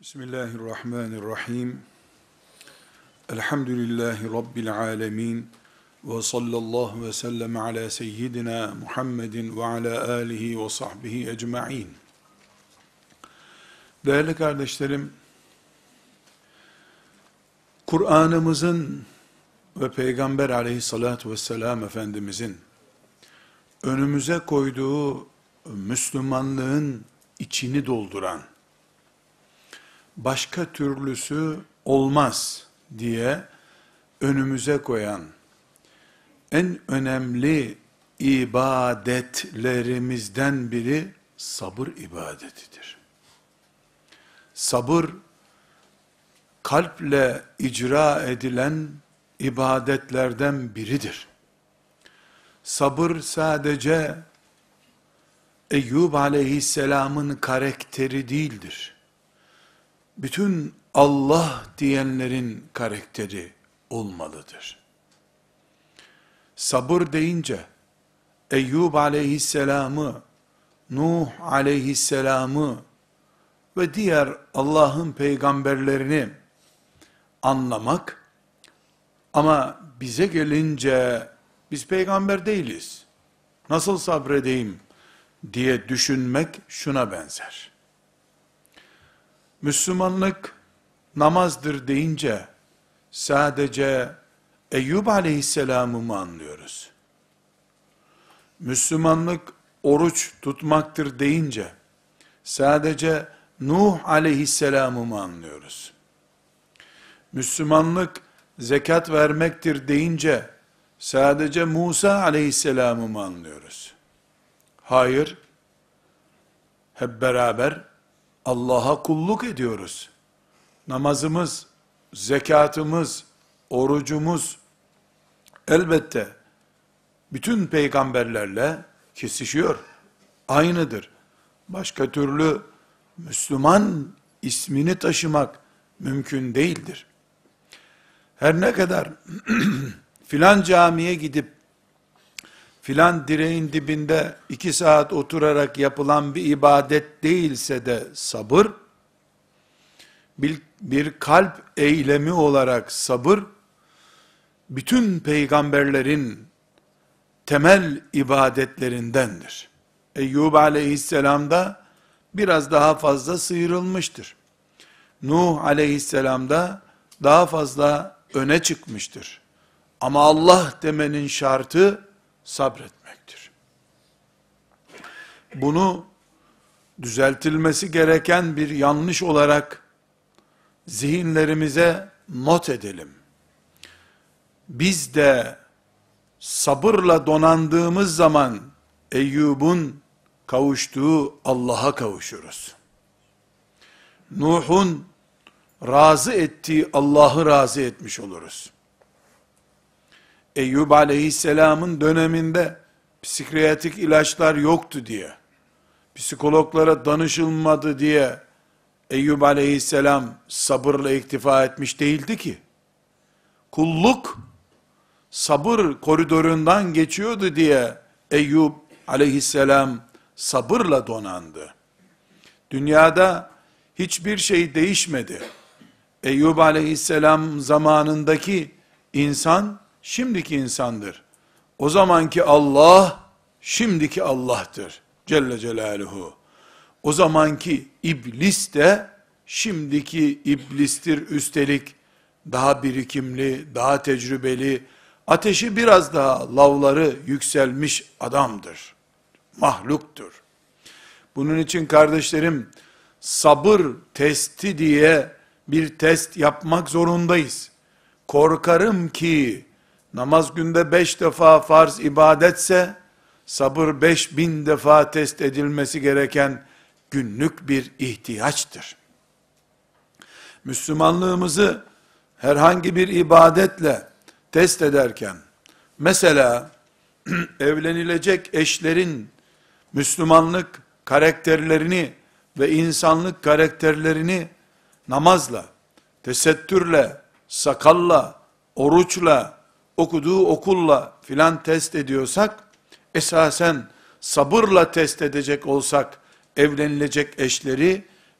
Bismillahirrahmanirrahim. Elhamdülillahi Rabbil alemin. Ve sallallahu ve sellem ala seyyidina Muhammedin ve ala alihi ve sahbihi ecma'in. Değerli kardeşlerim, Kur'an'ımızın ve Peygamber aleyhissalatu vesselam Efendimizin önümüze koyduğu Müslümanlığın içini dolduran, başka türlüsü olmaz diye önümüze koyan en önemli ibadetlerimizden biri sabır ibadetidir. Sabır, kalple icra edilen ibadetlerden biridir. Sabır sadece Eyyub aleyhisselamın karakteri değildir. Bütün Allah diyenlerin karakteri olmalıdır. Sabır deyince Eyyub aleyhisselamı, Nuh aleyhisselamı ve diğer Allah'ın peygamberlerini anlamak, ama bize gelince biz peygamber değiliz, nasıl sabredeyim diye düşünmek şuna benzer. Müslümanlık namazdır deyince sadece Eyyub aleyhisselamı mı anlıyoruz? Müslümanlık oruç tutmaktır deyince sadece Nuh aleyhisselamı mı anlıyoruz? Müslümanlık zekat vermektir deyince sadece Musa aleyhisselamı mı anlıyoruz? Hayır, hep beraber Allah'a kulluk ediyoruz. Namazımız, zekatımız, orucumuz elbette bütün peygamberlerle kesişiyor, aynıdır. Başka türlü Müslüman ismini taşımak mümkün değildir. Her ne kadar filan camiye gidip filan direğin dibinde 2 saat oturarak yapılan bir ibadet değilse de sabır, bir kalp eylemi olarak sabır, bütün peygamberlerin temel ibadetlerindendir. Eyyub aleyhisselam da biraz daha fazla sıyrılmıştır. Nuh aleyhisselam da daha fazla öne çıkmıştır. Ama Allah demenin şartı sabretmektir. Bunu düzeltilmesi gereken bir yanlış olarak zihinlerimize not edelim. Biz de sabırla donandığımız zaman Eyyub'un kavuştuğu Allah'a kavuşuruz. Nuh'un razı ettiği Allah'ı razı etmiş oluruz. Eyyub aleyhisselamın döneminde psikiyatrik ilaçlar yoktu diye, psikologlara danışılmadı diye Eyyub aleyhisselam sabırla iktifa etmiş değildi ki. Kulluk sabır koridorundan geçiyordu diye Eyyub aleyhisselam sabırla donandı. Dünyada hiçbir şey değişmedi. Eyyub aleyhisselam zamanındaki insan şimdiki insandır. O zamanki Allah şimdiki Allah'tır Celle Celaluhu. O zamanki iblis de şimdiki iblistir, üstelik daha birikimli, daha tecrübeli, ateşi biraz daha lavları yükselmiş adamdır, mahluktur. Bunun için kardeşlerim, sabır testi diye bir test yapmak zorundayız. Korkarım ki namaz günde 5 defa farz ibadetse, sabır 5000 defa test edilmesi gereken günlük bir ihtiyaçtır. Müslümanlığımızı herhangi bir ibadetle test ederken, mesela evlenilecek eşlerin Müslümanlık karakterlerini ve insanlık karakterlerini namazla, tesettürle, sakalla, oruçla, okuduğu okulla filan test ediyorsak, esasen sabırla test edecek olsak evlenilecek eşleri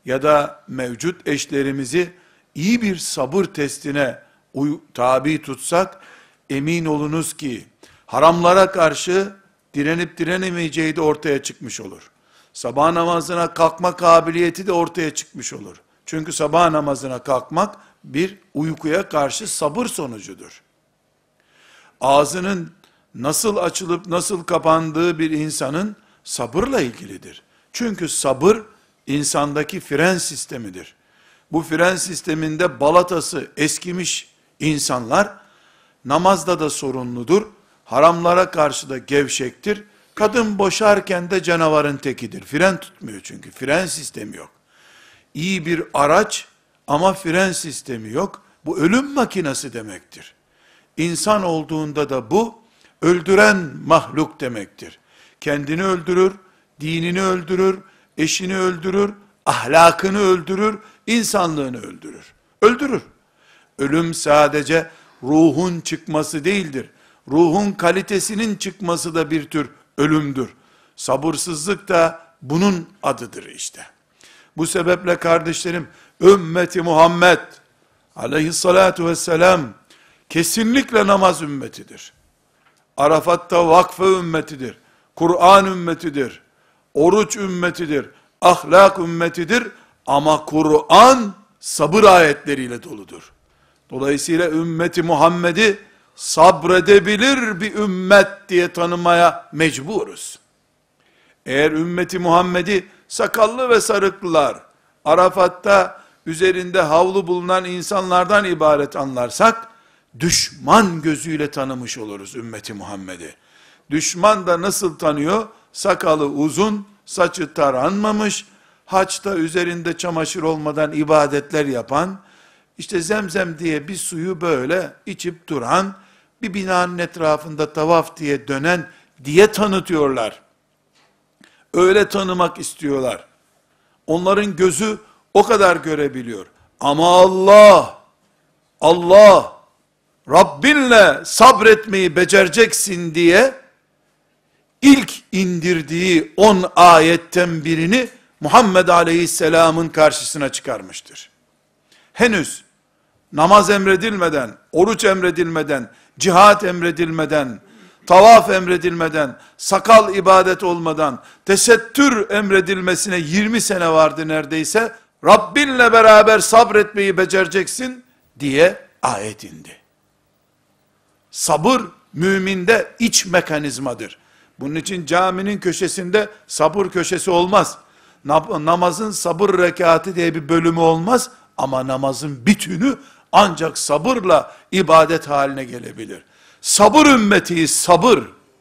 ya da mevcut eşlerimizi iyi bir sabır testine tabi tutsak, emin olunuz ki haramlara karşı direnip direnemeyeceği de ortaya çıkmış olur. Sabah namazına kalkma kabiliyeti de ortaya çıkmış olur. Çünkü sabah namazına kalkmak bir uykuya karşı sabır sonucudur. Ağzının nasıl açılıp nasıl kapandığı bir insanın sabırla ilgilidir. Çünkü sabır insandaki fren sistemidir. Bu fren sisteminde balatası eskimiş insanlar namazda da sorunludur. Haramlara karşı da gevşektir. Kadın boşarken de canavarın tekidir. Fren tutmuyor çünkü. Fren sistemi yok. İyi bir araç ama fren sistemi yok. Bu ölüm makinesi demektir. İnsan olduğunda da bu öldüren mahluk demektir. Kendini öldürür, dinini öldürür, eşini öldürür, ahlakını öldürür, insanlığını öldürür. Öldürür. Ölüm sadece ruhun çıkması değildir. Ruhun kalitesinin çıkması da bir tür ölümdür. Sabırsızlık da bunun adıdır işte. Bu sebeple kardeşlerim, ümmeti Muhammed aleyhissalatu vesselam kesinlikle namaz ümmetidir. Arafat'ta vakfe ümmetidir. Kur'an ümmetidir. Oruç ümmetidir. Ahlak ümmetidir. Ama Kur'an sabır ayetleriyle doludur. Dolayısıyla ümmeti Muhammed'i sabredebilir bir ümmet diye tanımaya mecburuz. Eğer ümmeti Muhammed'i sakallı ve sarıklılar, Arafat'ta üzerinde havlu bulunan insanlardan ibaret anlarsak, düşman gözüyle tanımış oluruz ümmeti Muhammed'i. Düşman da nasıl tanıyor? Sakalı uzun, saçı taranmamış, haçta üzerinde çamaşır olmadan ibadetler yapan, işte Zemzem diye bir suyu böyle içip duran, bir binanın etrafında tavaf diye dönen diye tanıtıyorlar. Öyle tanımak istiyorlar. Onların gözü o kadar görebiliyor. Ama Allah, Rabbinle sabretmeyi becereceksin diye, ilk indirdiği 10 ayetten birini Muhammed Aleyhisselam'ın karşısına çıkarmıştır. Henüz namaz emredilmeden, oruç emredilmeden, cihat emredilmeden, tavaf emredilmeden, sakal ibadet olmadan, tesettür emredilmesine 20 sene vardı neredeyse, Rabbinle beraber sabretmeyi becereceksin diye ayet indi. Sabır müminde iç mekanizmadır. Bunun için caminin köşesinde sabır köşesi olmaz. Namazın sabır rekatı diye bir bölümü olmaz. Ama namazın bütünü ancak sabırla ibadet haline gelebilir. Sabır ümmetiyiz, sabır.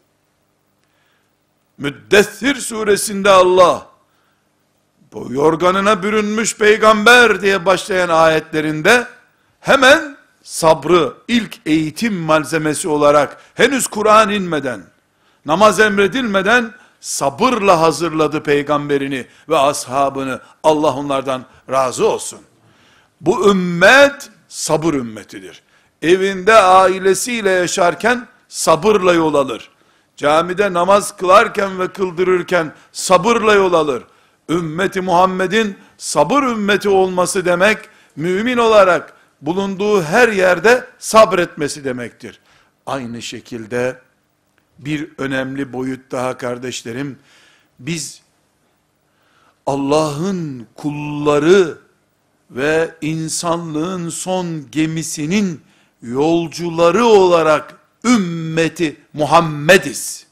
Müddessir suresinde Allah, bu yorganına bürünmüş peygamber diye başlayan ayetlerinde, hemen sabrı ilk eğitim malzemesi olarak, henüz Kur'an inmeden, namaz emredilmeden, sabırla hazırladı peygamberini ve ashabını. Allah onlardan razı olsun. Bu ümmet sabır ümmetidir. Evinde ailesiyle yaşarken sabırla yol alır. Camide namaz kılarken ve kıldırırken sabırla yol alır. Ümmeti Muhammed'in sabır ümmeti olması demek, mümin olarak bulunduğu her yerde sabretmesi demektir. Aynı şekilde bir önemli boyut daha kardeşlerim, biz Allah'ın kulları ve insanlığın son gemisinin yolcuları olarak ümmeti Muhammediz.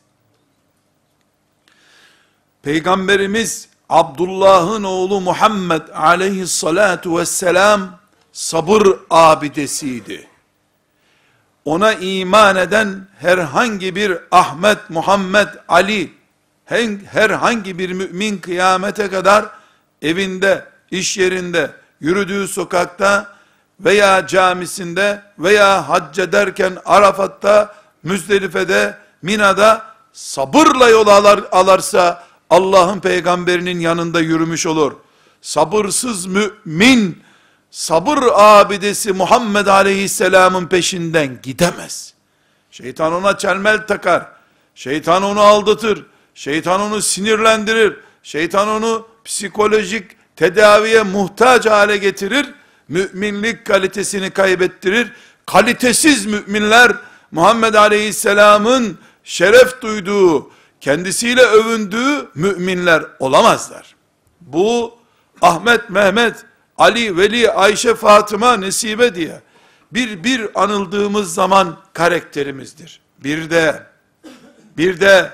Peygamberimiz Abdullah'ın oğlu Muhammed aleyhissalatu vesselam sabır abidesiydi. Ona iman eden herhangi bir Ahmet, Muhammed, Ali, herhangi bir mümin kıyamete kadar evinde, iş yerinde, yürüdüğü sokakta veya camisinde veya hac ederken Arafat'ta, Müzdelife'de, Mina'da sabırla yol alarsa Allah'ın peygamberinin yanında yürümüş olur. Sabırsız mümin, sabır abidesi Muhammed Aleyhisselam'ın peşinden gidemez. Şeytan ona çelmel takar. Şeytan onu aldatır. Şeytan onu sinirlendirir. Şeytan onu psikolojik tedaviye muhtaç hale getirir, müminlik kalitesini kaybettirir. Kalitesiz müminler, Muhammed Aleyhisselam'ın şeref duyduğu, kendisiyle övündüğü müminler olamazlar. Bu Ahmet, Mehmet, Ali, Veli, Ayşe, Fatıma, Nesibe diye bir anıldığımız zaman karakterimizdir. Bir de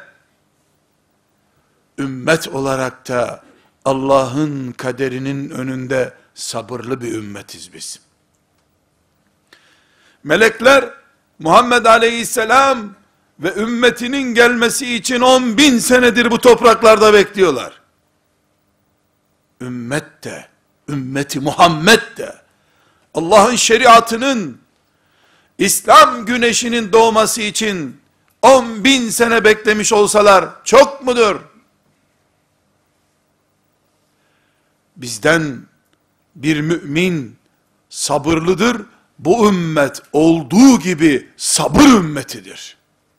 ümmet olarak da Allah'ın kaderinin önünde sabırlı bir ümmetiz biz. Melekler Muhammed Aleyhisselam ve ümmetinin gelmesi için 10.000 senedir bu topraklarda bekliyorlar. Ümmet de, ümmeti Muhammed de, Allah'ın şeriatının, İslam güneşinin doğması için 10.000 sene beklemiş olsalar çok mudur? Bizden bir mümin sabırlıdır. Bu ümmet olduğu gibi sabır ümmetidir.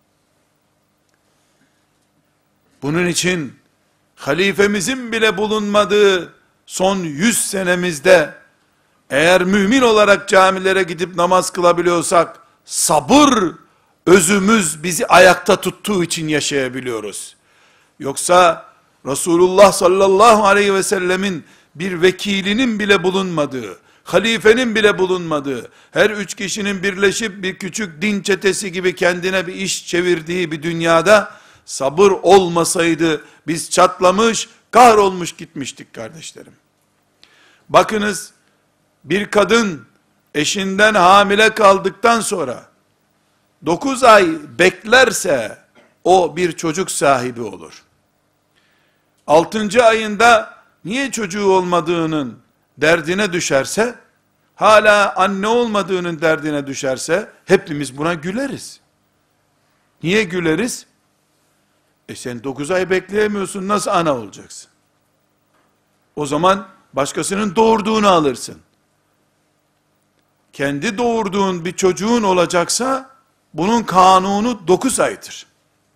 Bunun için halifemizin bile bulunmadığı son 100 senemizde eğer mümin olarak camilere gidip namaz kılabiliyorsak, sabır özümüz bizi ayakta tuttuğu için yaşayabiliyoruz. Yoksa Resulullah sallallahu aleyhi ve sellemin bir vekilinin bile bulunmadığı, halifenin bile bulunmadığı, her 3 kişinin birleşip bir küçük din çetesi gibi kendine bir iş çevirdiği bir dünyada, sabır olmasaydı biz çatlamış, kahrolmuş gitmiştik kardeşlerim. Bakınız, bir kadın eşinden hamile kaldıktan sonra 9 ay beklerse o bir çocuk sahibi olur. 6. ayında niye çocuğu olmadığının derdine düşerse, hala anne olmadığının derdine düşerse hepimiz buna güleriz. Niye güleriz? Sen 9 ay bekleyemiyorsun, nasıl ana olacaksın? O zaman başkasının doğurduğunu alırsın. Kendi doğurduğun bir çocuğun olacaksa, bunun kanunu 9 aydır.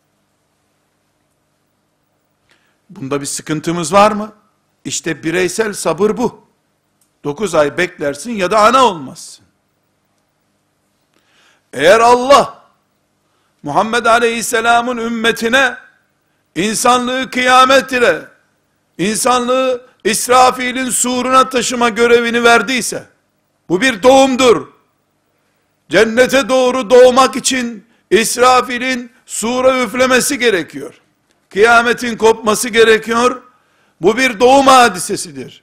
Bunda bir sıkıntımız var mı? İşte bireysel sabır bu. 9 ay beklersin ya da ana olmazsın. Eğer Allah, Muhammed Aleyhisselam'ın ümmetine, insanlığı kıyamet ile, insanlığı İsrafil'in suruna taşıma görevini verdiyse, bu bir doğumdur. Cennete doğru doğmak için İsrafil'in sura üflemesi gerekiyor. Kıyametin kopması gerekiyor. Bu bir doğum hadisesidir.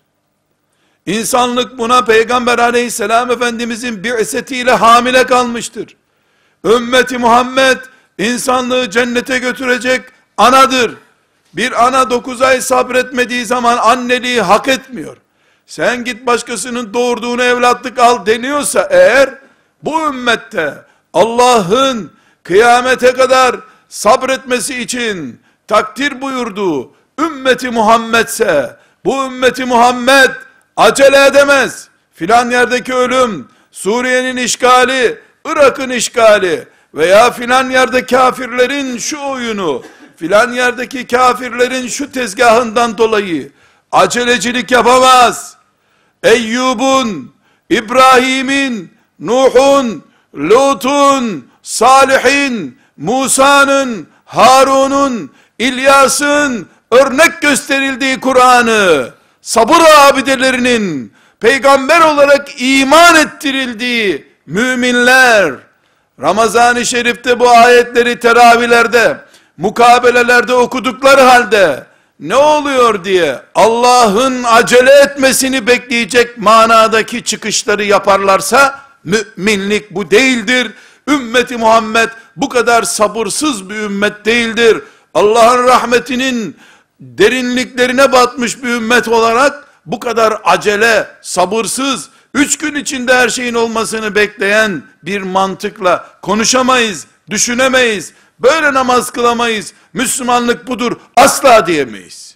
İnsanlık buna Peygamber aleyhisselam efendimizin bi'setiyle hamile kalmıştır. Ümmeti Muhammed insanlığı cennete götürecek anadır. Bir ana 9 ay sabretmediği zaman anneliği hak etmiyor. Sen git başkasının doğurduğunu evlatlık al deniyorsa eğer, bu ümmette Allah'ın kıyamete kadar sabretmesi için takdir buyurduğu ümmeti Muhammedse, bu ümmeti Muhammed acele edemez. Filan yerdeki ölüm, Suriye'nin işgali, Irak'ın işgali veya filan yerde kafirlerin şu oyunu, filan yerdeki kafirlerin şu tezgahından dolayı acelecilik yapamaz. Eyyub'un, İbrahim'in, Nuh'un, Lut'un, Salih'in, Musa'nın, Harun'un, İlyas'ın örnek gösterildiği Kur'an'ı, sabır abidelerinin peygamber olarak iman ettirildiği müminler, Ramazan-ı Şerif'te bu ayetleri teravihlerde, mukabelelerde okudukları halde, ne oluyor diye Allah'ın acele etmesini bekleyecek manadaki çıkışları yaparlarsa, müminlik bu değildir. Ümmeti Muhammed bu kadar sabırsız bir ümmet değildir. Allah'ın rahmetinin derinliklerine batmış bir ümmet olarak, bu kadar acele, sabırsız, 3 gün içinde her şeyin olmasını bekleyen bir mantıkla konuşamayız, düşünemeyiz, böyle namaz kılamayız, Müslümanlık budur, asla diyemeyiz.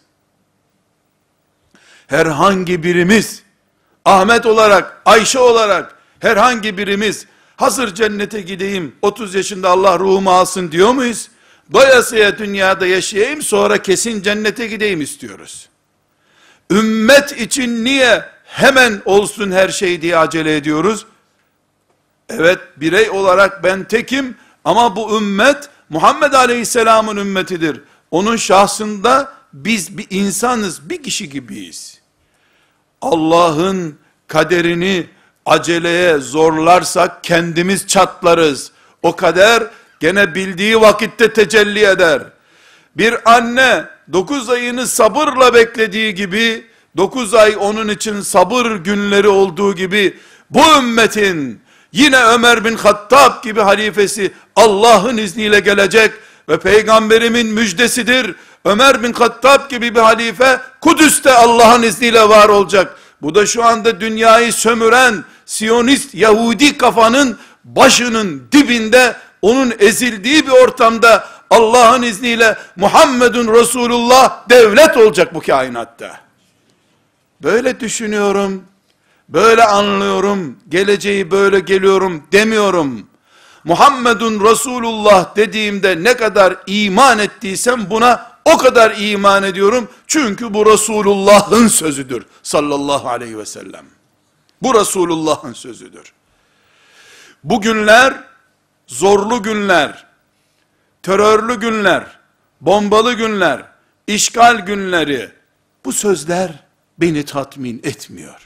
Herhangi birimiz, Ahmet olarak, Ayşe olarak, herhangi birimiz, hazır cennete gideyim, 30 yaşında Allah ruhumu alsın diyor muyuz? Doyasıya dünyada yaşayayım, sonra kesin cennete gideyim istiyoruz. ümmet için niye hemen olsun her şey diye acele ediyoruz? Evet, birey olarak ben tekim ama bu ümmet Muhammed Aleyhisselam'ın ümmetidir. Onun şahsında biz bir insanız, bir kişi gibiyiz. Allah'ın kaderini aceleye zorlarsak kendimiz çatlarız. O kader gene bildiği vakitte tecelli eder. Bir anne 9 ayını sabırla beklediği gibi, 9 ay onun için sabır günleri olduğu gibi, bu ümmetin yine Ömer bin Hattab gibi halifesi Allah'ın izniyle gelecek ve peygamberimin müjdesidir. Ömer bin Hattab gibi bir halife Kudüs'te Allah'ın izniyle var olacak. Bu da şu anda dünyayı sömüren Siyonist Yahudi kafanın başının dibinde, onun ezildiği bir ortamda Allah'ın izniyle Muhammedun Resulullah devlet olacak bu kainatta. Böyle düşünüyorum, böyle anlıyorum, geleceği böyle geliyorum demiyorum. Muhammedun Resulullah dediğimde ne kadar iman ettiysem buna o kadar iman ediyorum. Çünkü bu Resulullah'ın sözüdür sallallahu aleyhi ve sellem. Bu Resulullah'ın sözüdür. Bu günler zorlu günler, terörlü günler, bombalı günler, işgal günleri, bu sözler beni tatmin etmiyor.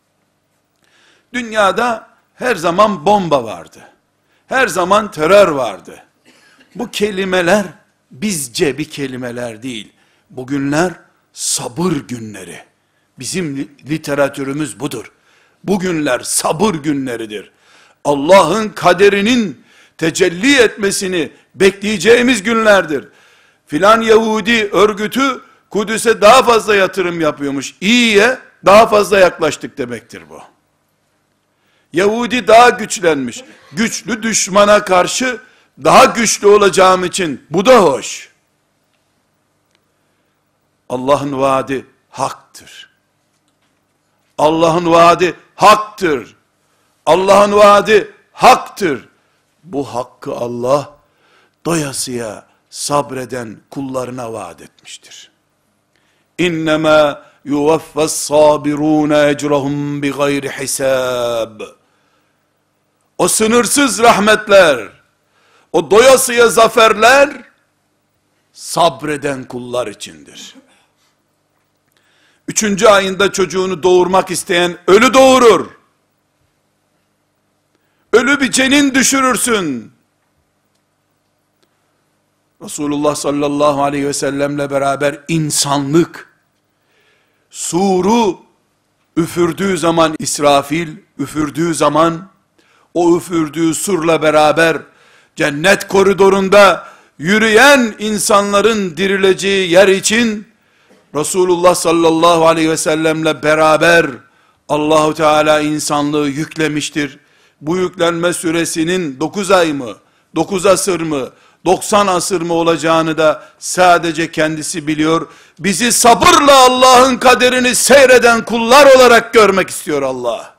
Dünyada her zaman bomba vardı. Her zaman terör vardı. Bu kelimeler bizce bir kelimeler değil. Bugünler sabır günleri. Bizim literatürümüz budur. Bugünler sabır günleridir. Allah'ın kaderinin tecelli etmesini bekleyeceğimiz günlerdir. Filan Yahudi örgütü Kudüs'e daha fazla yatırım yapıyormuş. İyiye daha fazla yaklaştık demektir bu. Yahudi daha güçlenmiş. Güçlü düşmana karşı daha güçlü olacağım için bu da hoş. Allah'ın vaadi haktır. Allah'ın vaadi haktır. Allah'ın vaadi haktır. Bu hakkı Allah doyasıya sabreden kullarına vaat etmiştir. İnnemâ yuvaffas sabirûne ecrahum bi gayri hisab. O sınırsız rahmetler, o doyasıya zaferler sabreden kullar içindir. 3. ayında çocuğunu doğurmak isteyen ölü doğurur. Ölü bir cenin düşürürsün. Resulullah sallallahu aleyhi ve sellemle beraber insanlık, suru üfürdüğü zaman, İsrafil üfürdüğü zaman, o üfürdüğü surla beraber, cennet koridorunda yürüyen insanların dirileceği yer için, Resulullah sallallahu aleyhi ve sellemle beraber, Allahu Teala insanlığı yüklemiştir. Bu yüklenme süresinin 9 ay mı, 9 asır mı, 90 asır mı olacağını da sadece kendisi biliyor. Bizi sabırla Allah'ın kaderini seyreden kullar olarak görmek istiyor Allah.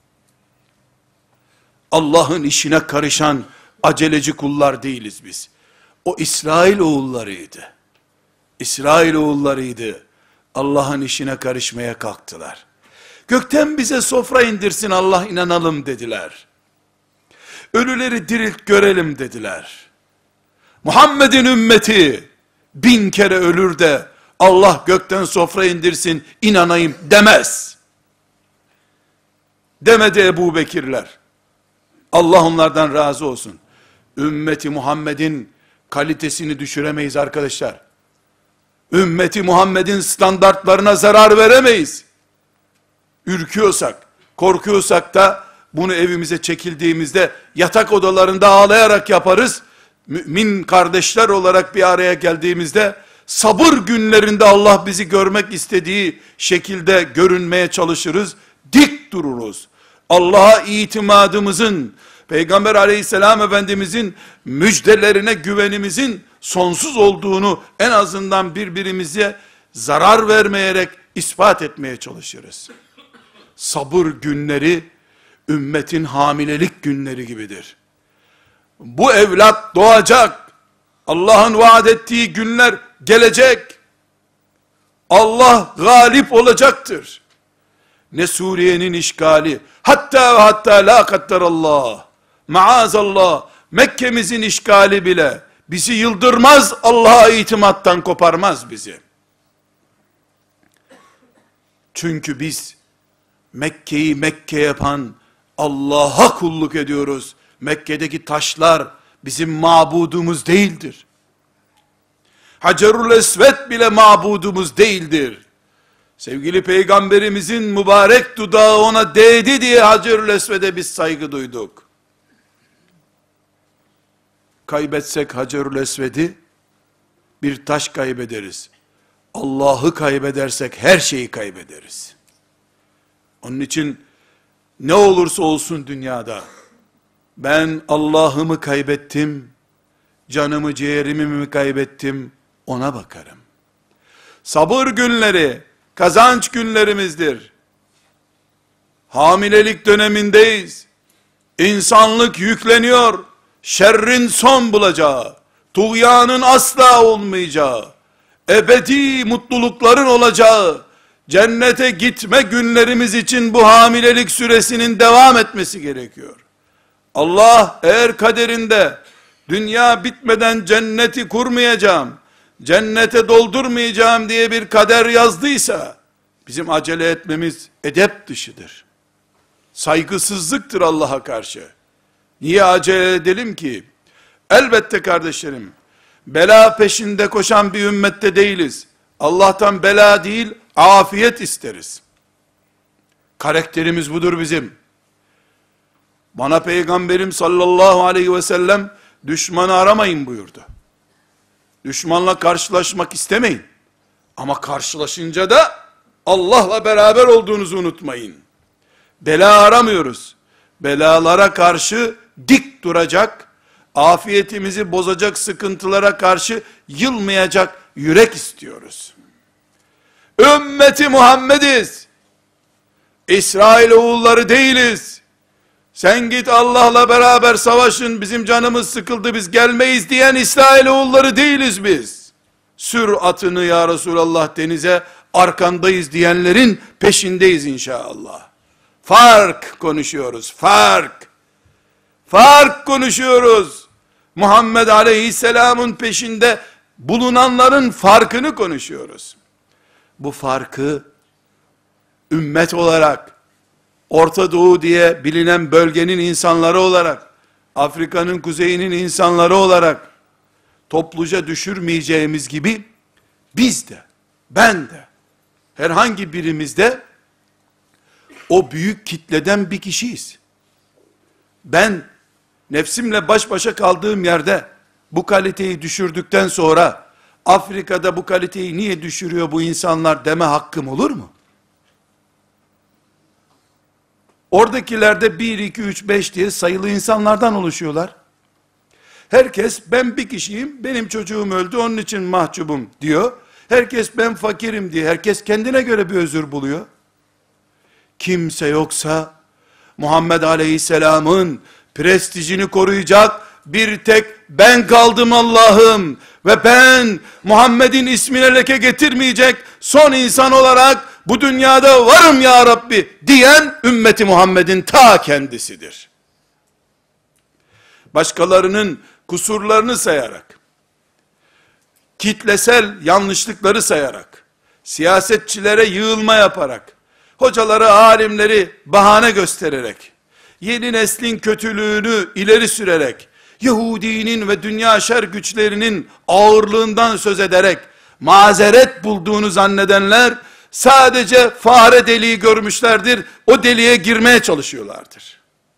Allah'ın işine karışan aceleci kullar değiliz biz. O İsrail oğullarıydı. İsrail oğullarıydı. Allah'ın işine karışmaya kalktılar. Gökten bize sofra indirsin Allah, inanalım dediler. Ölüleri dirilt görelim dediler. Muhammed'in ümmeti 1000 kere ölür de Allah gökten sofra indirsin inanayım demez. Demedi Ebu Bekirler. Allah onlardan razı olsun. Ümmeti Muhammed'in kalitesini düşüremeyiz arkadaşlar. Ümmeti Muhammed'in standartlarına zarar veremeyiz. Ürküyorsak, korkuyorsak da bunu evimize çekildiğimizde yatak odalarında ağlayarak yaparız. Mümin kardeşler olarak bir araya geldiğimizde sabır günlerinde Allah bizi görmek istediği şekilde görünmeye çalışırız. Dik dururuz. Allah'a itimadımızın, Peygamber aleyhisselam efendimizin müjdelerine güvenimizin sonsuz olduğunu en azından birbirimize zarar vermeyerek ispat etmeye çalışırız. Sabır günleri ümmetin hamilelik günleri gibidir. Bu evlat doğacak. Allah'ın vaat ettiği günler gelecek. Allah galip olacaktır. Ne Suriye'nin işgali, hatta ve hatta la kadderallah, maazallah, Mekke'mizin işgali bile bizi yıldırmaz, Allah'a itimattan koparmaz bizi. Çünkü biz Mekke'yi Mekke yapan Allah'a kulluk ediyoruz. Mekke'deki taşlar bizim mabudumuz değildir. Hacerul Esved bile mabudumuz değildir. Sevgili Peygamberimizin mübarek dudağı ona değdi diye Hacerul Esved'e biz saygı duyduk. Kaybetsek Hacerul Esved'i bir taş kaybederiz. Allah'ı kaybedersek her şeyi kaybederiz. Onun için ne olursa olsun dünyada ben Allah'ımı kaybettim, canımı ciğerimi mi kaybettim ona bakarım. Sabır günleri kazanç günlerimizdir. Hamilelik dönemindeyiz. İnsanlık yükleniyor. Şerrin son bulacağı, tuğyanın asla olmayacağı, ebedi mutlulukların olacağı, cennete gitme günlerimiz için bu hamilelik süresinin devam etmesi gerekiyor. Allah eğer kaderinde dünya bitmeden cenneti kurmayacağım, cennete doldurmayacağım diye bir kader yazdıysa, bizim acele etmemiz edep dışıdır. Saygısızlıktır Allah'a karşı. Niye acele edelim ki? Elbette kardeşlerim, bela peşinde koşan bir ümmette değiliz. Allah'tan bela değil, afiyet isteriz. Karakterimiz budur bizim. Bana Peygamberim sallallahu aleyhi ve sellem, düşmanı aramayın buyurdu. Düşmanla karşılaşmak istemeyin. Ama karşılaşınca da Allah'la beraber olduğunuzu unutmayın. Bela aramıyoruz. Belalara karşı dik duracak, afiyetimizi bozacak sıkıntılara karşı yılmayacak yürek istiyoruz. Ümmeti Muhammediz. İsrailoğulları değiliz. Sen git Allah'la beraber savaşın, bizim canımız sıkıldı, biz gelmeyiz diyen İsrailoğulları değiliz biz. Sür atını ya Resulallah denize, arkandayız diyenlerin peşindeyiz inşallah. Fark konuşuyoruz, fark. Fark konuşuyoruz. Muhammed Aleyhisselam'ın peşinde bulunanların farkını konuşuyoruz. Bu farkı ümmet olarak, Orta Doğu diye bilinen bölgenin insanları olarak, Afrika'nın kuzeyinin insanları olarak topluca düşürmeyeceğimiz gibi biz de, ben de, herhangi birimizde o büyük kitleden bir kişiyiz. Ben nefsimle baş başa kaldığım yerde bu kaliteyi düşürdükten sonra Afrika'da bu kaliteyi niye düşürüyor bu insanlar deme hakkım olur mu? Oradakilerde 1, 2, 3, 5 diye sayılı insanlardan oluşuyorlar. Herkes ben bir kişiyim, benim çocuğum öldü onun için mahcubum diyor. Herkes ben fakirim diye, herkes kendine göre bir özür buluyor. Kimse yoksa Muhammed Aleyhisselam'ın prestijini koruyacak bir tek ben kaldım Allah'ım ve ben Muhammed'in ismine leke getirmeyecek son insan olarak bu dünyada varım ya Rabbi diyen ümmeti Muhammed'in ta kendisidir. Başkalarının kusurlarını sayarak, kitlesel yanlışlıkları sayarak, siyasetçilere yığılma yaparak, hocaları, alimleri bahane göstererek, yeni neslin kötülüğünü ileri sürerek, Yahudinin ve dünya şer güçlerinin ağırlığından söz ederek, mazeret bulduğunu zannedenler, sadece fare deliği görmüşlerdir, o deliğe girmeye çalışıyorlardır.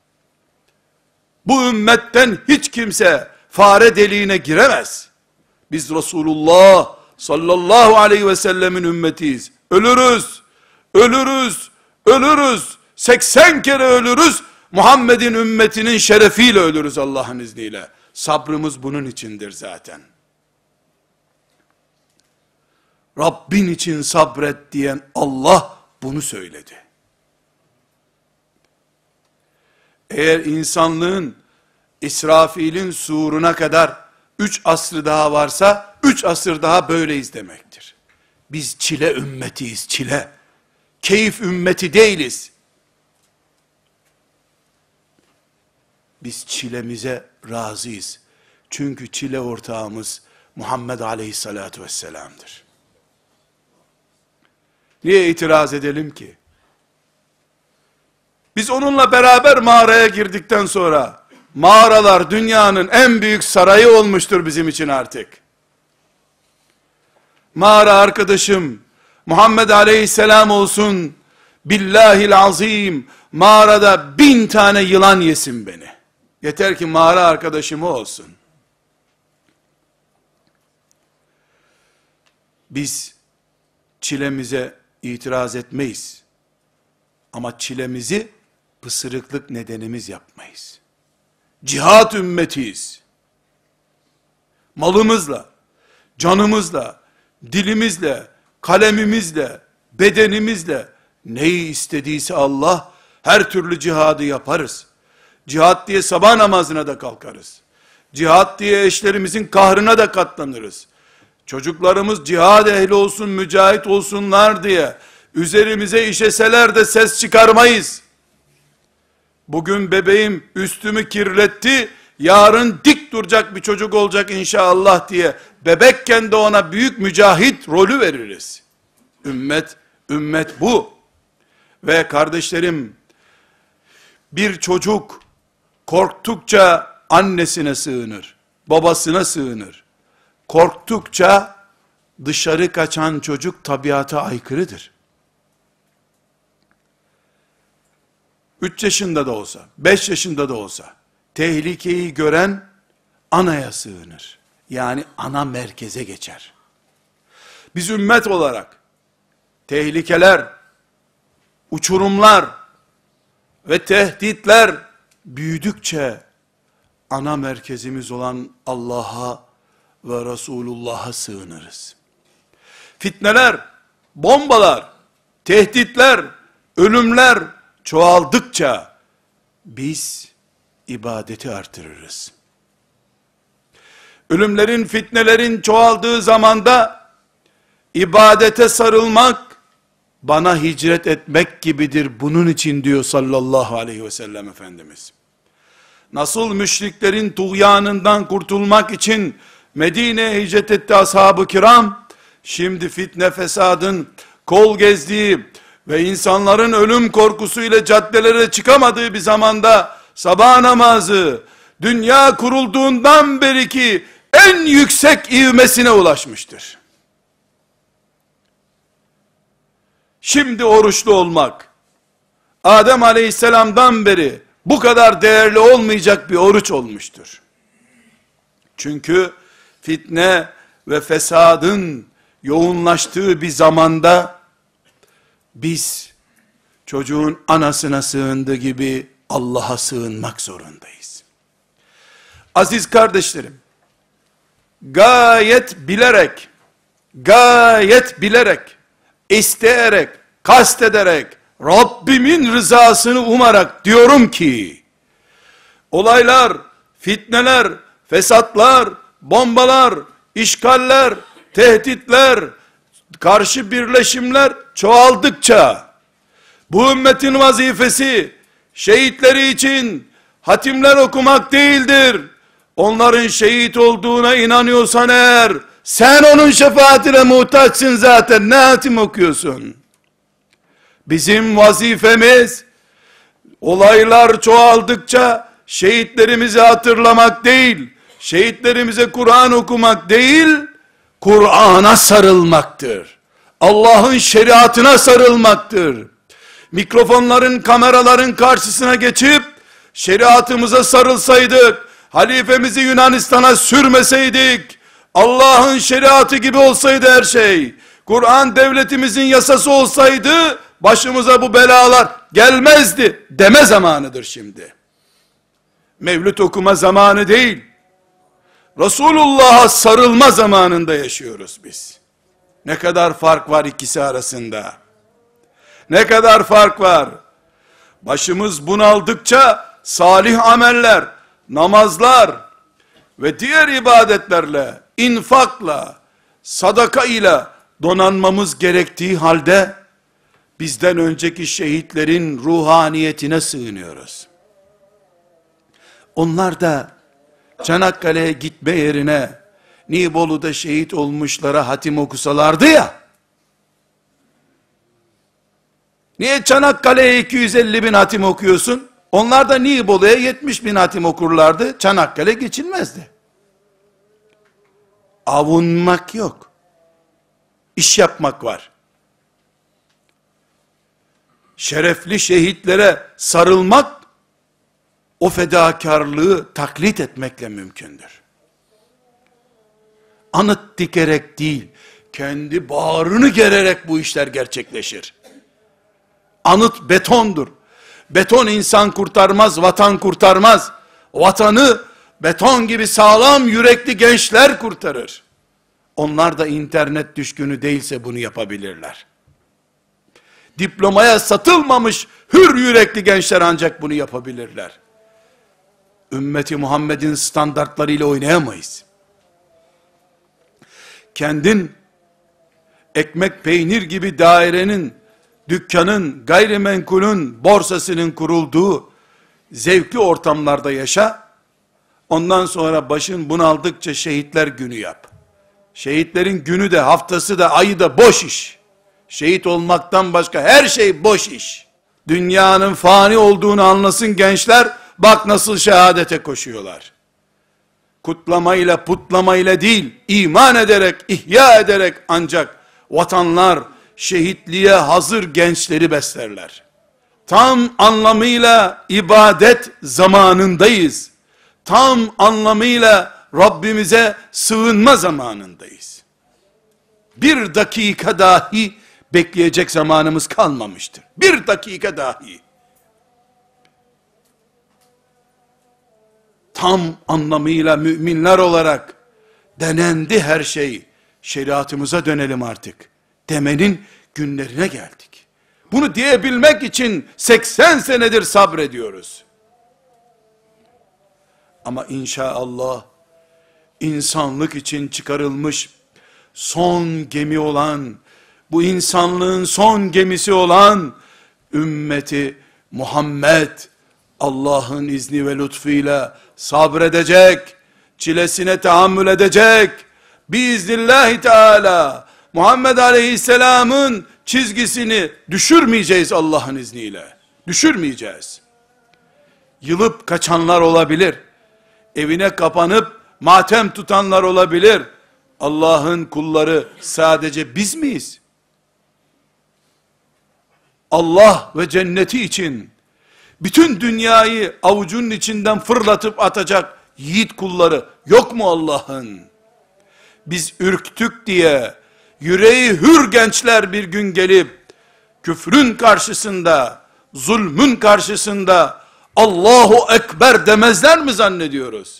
Bu ümmetten hiç kimse fare deliğine giremez. Biz Resulullah sallallahu aleyhi ve sellemin ümmetiyiz. Ölürüz, ölürüz, ölürüz, 80 kere ölürüz, Muhammed'in ümmetinin şerefiyle ölürüz Allah'ın izniyle. Sabrımız bunun içindir zaten. Rabbin için sabret diyen Allah bunu söyledi. Eğer insanlığın İsrafil'in suruna kadar 3 asrı daha varsa 3 asır daha böyleyiz demektir. Biz çile ümmetiyiz, çile. Keyif ümmeti değiliz. Biz çilemize razıyız. Çünkü çile ortağımız Muhammed Aleyhisselatü Vesselam'dır. Niye itiraz edelim ki? Biz onunla beraber mağaraya girdikten sonra, mağaralar dünyanın en büyük sarayı olmuştur bizim için artık. Mağara arkadaşım, Muhammed Aleyhisselam olsun, billahil azim, mağarada 1000 tane yılan yesin beni. Yeter ki mağara arkadaşım olsun. Biz çilemize itiraz etmeyiz. Ama çilemizi pısırıklık nedenimiz yapmayız. Cihat ümmetiyiz. Malımızla, canımızla, dilimizle, kalemimizle, bedenimizle neyi istediyse Allah, her türlü cihadı yaparız. Cihat diye sabah namazına da kalkarız. Cihat diye eşlerimizin kahrına da katlanırız. Çocuklarımız cihad ehli olsun, mücahit olsunlar diye üzerimize işeseler de ses çıkarmayız. Bugün bebeğim üstümü kirletti, yarın dik duracak bir çocuk olacak inşallah diye bebekken de ona büyük mücahit rolü veririz. Ümmet bu. Ve kardeşlerim, bir çocuk korktukça annesine sığınır, babasına sığınır. Korktukça dışarı kaçan çocuk tabiata aykırıdır. 3 yaşında da olsa, 5 yaşında da olsa, tehlikeyi gören anaya sığınır. Yani ana merkeze geçer. Biz ümmet olarak, tehlikeler, uçurumlar ve tehditler büyüdükçe, ana merkezimiz olan Allah'a ve Resulullah'a sığınırız. Fitneler, bombalar, tehditler, ölümler çoğaldıkça biz ibadeti artırırız. Ölümlerin, fitnelerin çoğaldığı zamanda ibadete sarılmak bana hicret etmek gibidir. Bunun için diyor sallallahu aleyhi ve sellem Efendimiz. Nasıl müşriklerin tuğyanından kurtulmak için Medine'ye hicret etti ashab-ı kiram, şimdi fitne fesadın kol gezdiği ve insanların ölüm korkusuyla caddelere çıkamadığı bir zamanda sabah namazı dünya kurulduğundan beriki en yüksek ivmesine ulaşmıştır. Şimdi oruçlu olmak Adem Aleyhisselam'dan beri bu kadar değerli olmayacak bir oruç olmuştur. Çünkü fitne ve fesadın yoğunlaştığı bir zamanda biz çocuğun anasına sığındığı gibi Allah'a sığınmak zorundayız. Aziz kardeşlerim, gayet bilerek, isteyerek, kastederek, Rabbimin rızasını umarak diyorum ki, olaylar, fitneler, fesatlar, bombalar, işgaller, tehditler, karşı birleşimler çoğaldıkça, bu ümmetin vazifesi, şehitleri için hatimler okumak değildir. Onların şehit olduğuna inanıyorsan eğer, sen onun şefaatine muhtaçsın zaten, ne hatim okuyorsun? Bizim vazifemiz, olaylar çoğaldıkça, şehitlerimizi hatırlamak değil, şehitlerimize Kur'an okumak değil, Kur'an'a sarılmaktır. Allah'ın şeriatına sarılmaktır. Mikrofonların, kameraların karşısına geçip, şeriatımıza sarılsaydık, halifemizi Yunanistan'a sürmeseydik, Allah'ın şeriatı gibi olsaydı her şey, Kur'an devletimizin yasası olsaydı, başımıza bu belalar gelmezdi deme zamanıdır şimdi. Mevlüt okuma zamanı değil, Resulullah'a sarılma zamanında yaşıyoruz biz. Ne kadar fark var ikisi arasında? Ne kadar fark var? Başımız bunaldıkça salih ameller, namazlar ve diğer ibadetlerle, infakla, sadaka ile donanmamız gerektiği halde, bizden önceki şehitlerin ruhaniyetine sığınıyoruz. Onlar da Çanakkale'ye gitme yerine, Nibolu'da şehit olmuşlara hatim okusalardı ya, niye Çanakkale'ye 250 bin hatim okuyorsun? Onlar da Nibolu'ya 70 bin hatim okurlardı, Çanakkale geçilmezdi. Avunmak yok, İş yapmak var. Şerefli şehitlere sarılmak, o fedakarlığı taklit etmekle mümkündür. Anıt dikerek değil, kendi bağrını gererek bu işler gerçekleşir. Anıt betondur. Beton insan kurtarmaz, vatan kurtarmaz. Vatanı beton gibi sağlam yürekli gençler kurtarır. Onlar da internet düşkünü değilse bunu yapabilirler. Diplomaya satılmamış hür yürekli gençler ancak bunu yapabilirler. Ümmeti Muhammed'in standartlarıyla oynayamayız. Kendin ekmek peynir gibi dairenin, dükkanın, gayrimenkulün, borsasının kurulduğu zevkli ortamlarda yaşa. Ondan sonra başın bunaldıkça şehitler günü yap. Şehitlerin günü de, haftası da, ayı da boş iş. Şehit olmaktan başka her şey boş iş. Dünyanın fani olduğunu anlasın gençler, bak nasıl şehadete koşuyorlar. Kutlamayla, putlamayla değil, iman ederek, ihya ederek ancak vatanlar şehitliğe hazır gençleri beslerler. Tam anlamıyla ibadet zamanındayız. Tam anlamıyla Rabbimize sığınma zamanındayız. Bir dakika dahi bekleyecek zamanımız kalmamıştır. Bir dakika dahi. Tam anlamıyla müminler olarak denendi her şey. Şeriatımıza dönelim artık demenin günlerine geldik. Bunu diyebilmek için 80 senedir sabrediyoruz. Ama inşallah insanlık için çıkarılmış son gemi olan, bu insanlığın son gemisi olan ümmeti Muhammed Allah'ın izni ve lütfuyla sabredecek, çilesine tahammül edecek. Biiznillahü teala Muhammed Aleyhisselam'ın çizgisini düşürmeyeceğiz Allah'ın izniyle. Düşürmeyeceğiz. Yılıp kaçanlar olabilir. Evine kapanıp matem tutanlar olabilir. Allah'ın kulları sadece biz miyiz? Allah ve cenneti için bütün dünyayı avucunun içinden fırlatıp atacak yiğit kulları yok mu Allah'ın? Biz ürktük diye yüreği hür gençler bir gün gelip küfrün karşısında, zulmün karşısında Allahu Ekber demezler mi zannediyoruz?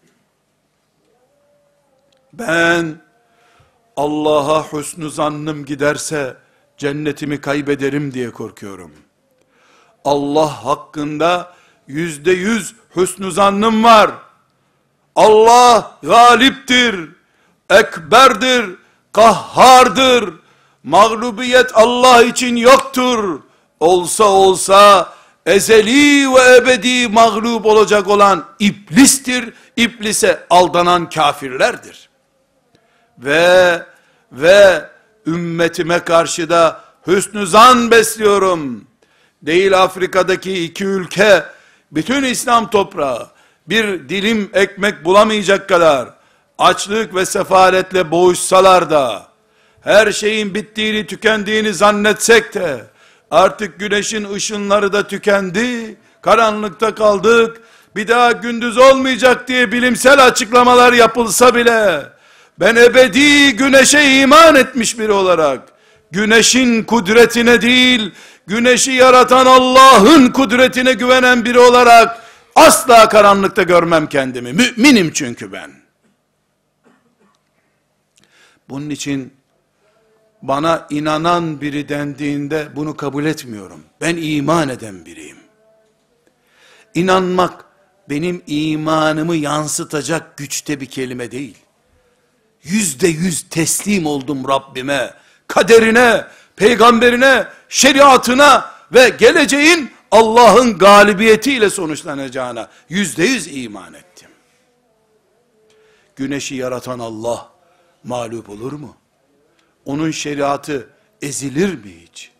Ben Allah'a hüsnü zannım giderse cennetimi kaybederim diye korkuyorum. Allah hakkında %100 hüsnü zannım var. Allah galiptir, ekberdir, kahhardır. Mağlubiyet Allah için yoktur. Olsa olsa ezeli ve ebedi mağlup olacak olan iblistir. İblise aldanan kafirlerdir. Ve ümmetime karşı da hüsnü zan besliyorum. Değil Afrika'daki 2 ülke, bütün İslam toprağı bir dilim ekmek bulamayacak kadar açlık ve sefaletle boğuşsalar da, her şeyin bittiğini, tükendiğini zannetsek de, artık güneşin ışınları da tükendi, karanlıkta kaldık, bir daha gündüz olmayacak diye bilimsel açıklamalar yapılsa bile, ben ebedi güneşe iman etmiş biri olarak, güneşin kudretine değil, güneşi yaratan Allah'ın kudretine güvenen biri olarak, asla karanlıkta görmem kendimi. Müminim çünkü ben. Bunun için, bana inanan biri dendiğinde, bunu kabul etmiyorum. Ben iman eden biriyim. İnanmak, benim imanımı yansıtacak güçte bir kelime değil. %100 teslim oldum Rabbime, kaderine, peygamberine, şeriatına ve geleceğin Allah'ın galibiyetiyle sonuçlanacağına %100 iman ettim. Güneşi yaratan Allah mağlup olur mu? Onun şeriatı ezilir mi hiç?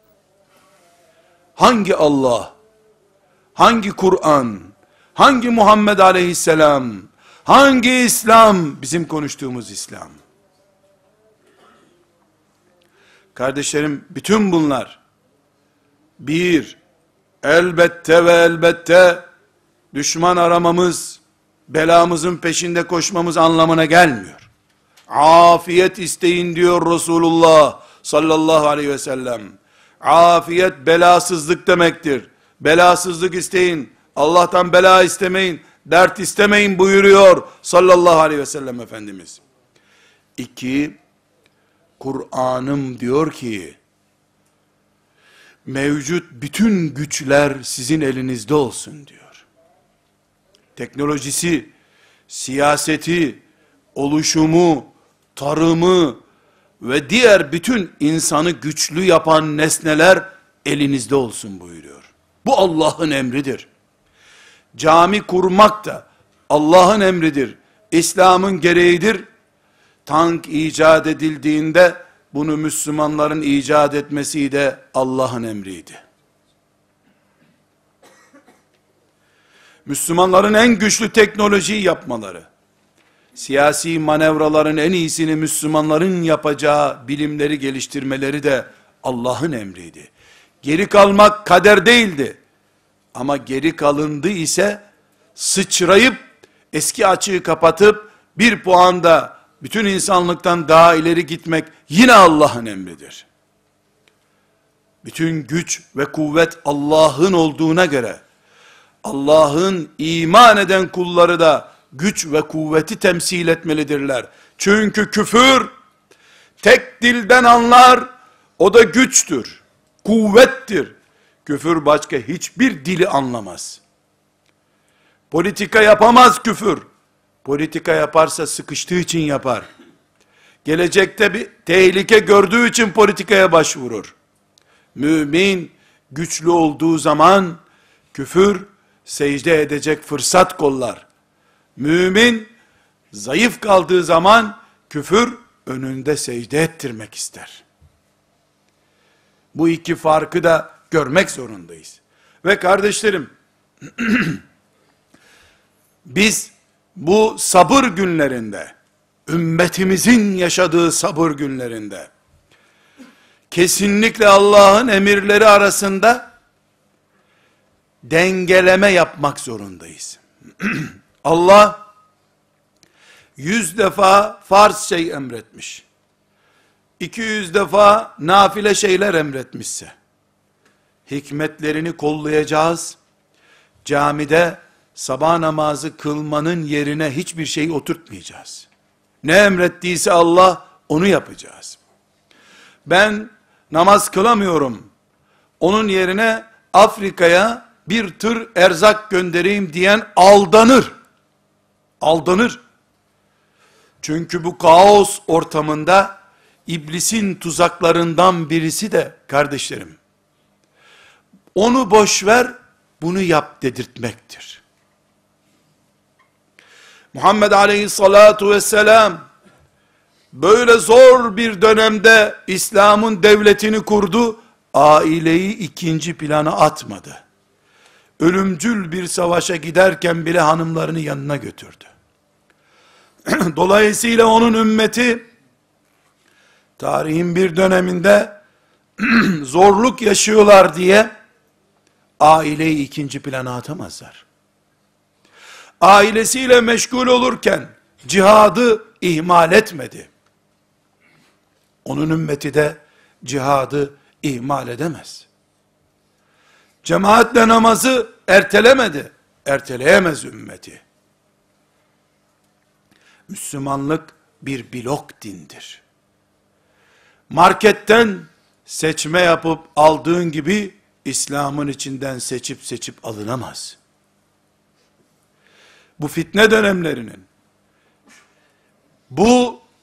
Hangi Allah, hangi Kur'an, hangi Muhammed Aleyhisselam, hangi İslam bizim konuştuğumuz İslam? Kardeşlerim, bütün bunlar elbette ve elbette düşman aramamız, belamızın peşinde koşmamız anlamına gelmiyor. Afiyet isteyin diyor Resulullah sallallahu aleyhi ve sellem. Afiyet belasızlık demektir. Belasızlık isteyin. Allah'tan bela istemeyin. Dert istemeyin buyuruyor sallallahu aleyhi ve sellem Efendimiz. 2, Kur'an'ım diyor ki, mevcut bütün güçler sizin elinizde olsun diyor. Teknolojisi, siyaseti, oluşumu, tarımı ve diğer bütün insanı güçlü yapan nesneler elinizde olsun buyuruyor. Bu Allah'ın emridir. Cami kurmak da Allah'ın emridir. İslam'ın gereğidir. Tank icat edildiğinde bunu Müslümanların icat etmesi de Allah'ın emriydi. Müslümanların en güçlü teknolojiyi yapmaları, siyasi manevraların en iyisini Müslümanların yapacağı bilimleri geliştirmeleri de Allah'ın emriydi. Geri kalmak kader değildi. Ama geri kalındı ise sıçrayıp eski açığı kapatıp bir puanda bütün insanlıktan daha ileri gitmek yine Allah'ın emridir. Bütün güç ve kuvvet Allah'ın olduğuna göre Allah'ın iman eden kulları da güç ve kuvveti temsil etmelidirler. Çünkü küfür tek dilden anlar, o da güçtür, kuvvettir. Küfür başka hiçbir dili anlamaz. Politika yapamaz küfür. Politika yaparsa sıkıştığı için yapar. Gelecekte bir tehlike gördüğü için politikaya başvurur. Mümin güçlü olduğu zaman küfür secde edecek fırsat kollar. Mümin zayıf kaldığı zaman küfür önünde secde ettirmek ister. Bu iki farkı da görmek zorundayız. Ve kardeşlerim, biz bu sabır günlerinde, ümmetimizin yaşadığı sabır günlerinde, kesinlikle Allah'ın emirleri arasında dengeleme yapmak zorundayız. Allah 100 defa farz şey emretmiş, 200 defa nafile şeyler emretmişse, hikmetlerini kollayacağız. Camide sabah namazı kılmanın yerine hiçbir şey oturtmayacağız. Ne emrettiyse Allah onu yapacağız. Ben namaz kılamıyorum, onun yerine Afrika'ya bir tır erzak göndereyim diyen aldanır. Aldanır. Çünkü bu kaos ortamında iblisin tuzaklarından birisi de kardeşlerim, onu boş ver, bunu yap dedirtmektir. Muhammed Aleyhissalatu vesselam böyle zor bir dönemde İslam'ın devletini kurdu, aileyi ikinci plana atmadı. Ölümcül bir savaşa giderken bile hanımlarını yanına götürdü. Dolayısıyla onun ümmeti tarihin bir döneminde zorluk yaşıyorlar diye aileyi ikinci plana atamazlar. Ailesiyle meşgul olurken cihadı ihmal etmedi. Onun ümmeti de cihadı ihmal edemez. Cemaatle namazı ertelemedi. Erteleyemez ümmeti. Müslümanlık bir blok dindir. Marketten seçme yapıp aldığın gibi İslam'ın içinden seçip alınamaz. Bu fitne dönemlerinin, bu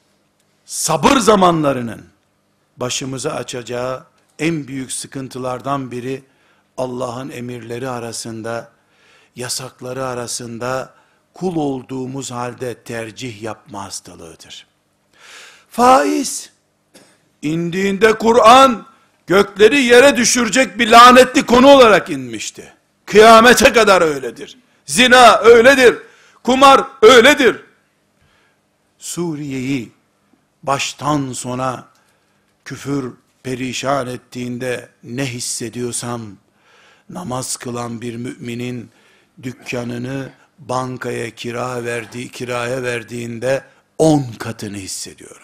sabır zamanlarının başımıza açacağı en büyük sıkıntılardan biri, Allah'ın emirleri arasında, yasakları arasında kul olduğumuz halde tercih yapma hastalığıdır. Faiz, indiğinde Kur'an, gökleri yere düşürecek bir lanetli konu olarak inmişti. Kıyamete kadar öyledir. Zina öyledir. Kumar öyledir. Suriye'yi baştan sona küfür perişan ettiğinde ne hissediyorsam, namaz kılan bir müminin dükkanını bankaya kiraya verdiğinde 10 katını hissediyorum.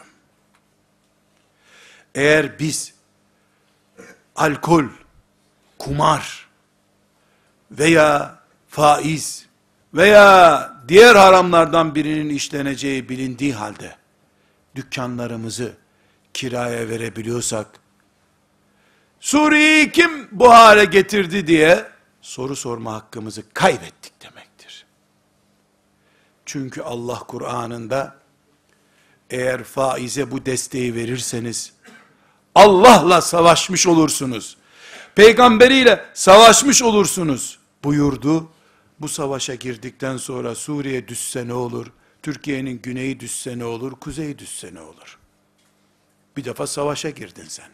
Eğer biz alkol, kumar veya faiz veya diğer haramlardan birinin işleneceği bilindiği halde dükkanlarımızı kiraya verebiliyorsak, Suriye'yi kim bu hale getirdi diye soru sorma hakkımızı kaybettik demektir. Çünkü Allah Kur'an'ında, eğer faize bu desteği verirseniz Allah'la savaşmış olursunuz, peygamberiyle savaşmış olursunuz buyurdu. Bu savaşa girdikten sonra Suriye düşse ne olur, Türkiye'nin güneyi düşse ne olur, kuzeyi düşse ne olur? Bir defa savaşa girdin sen.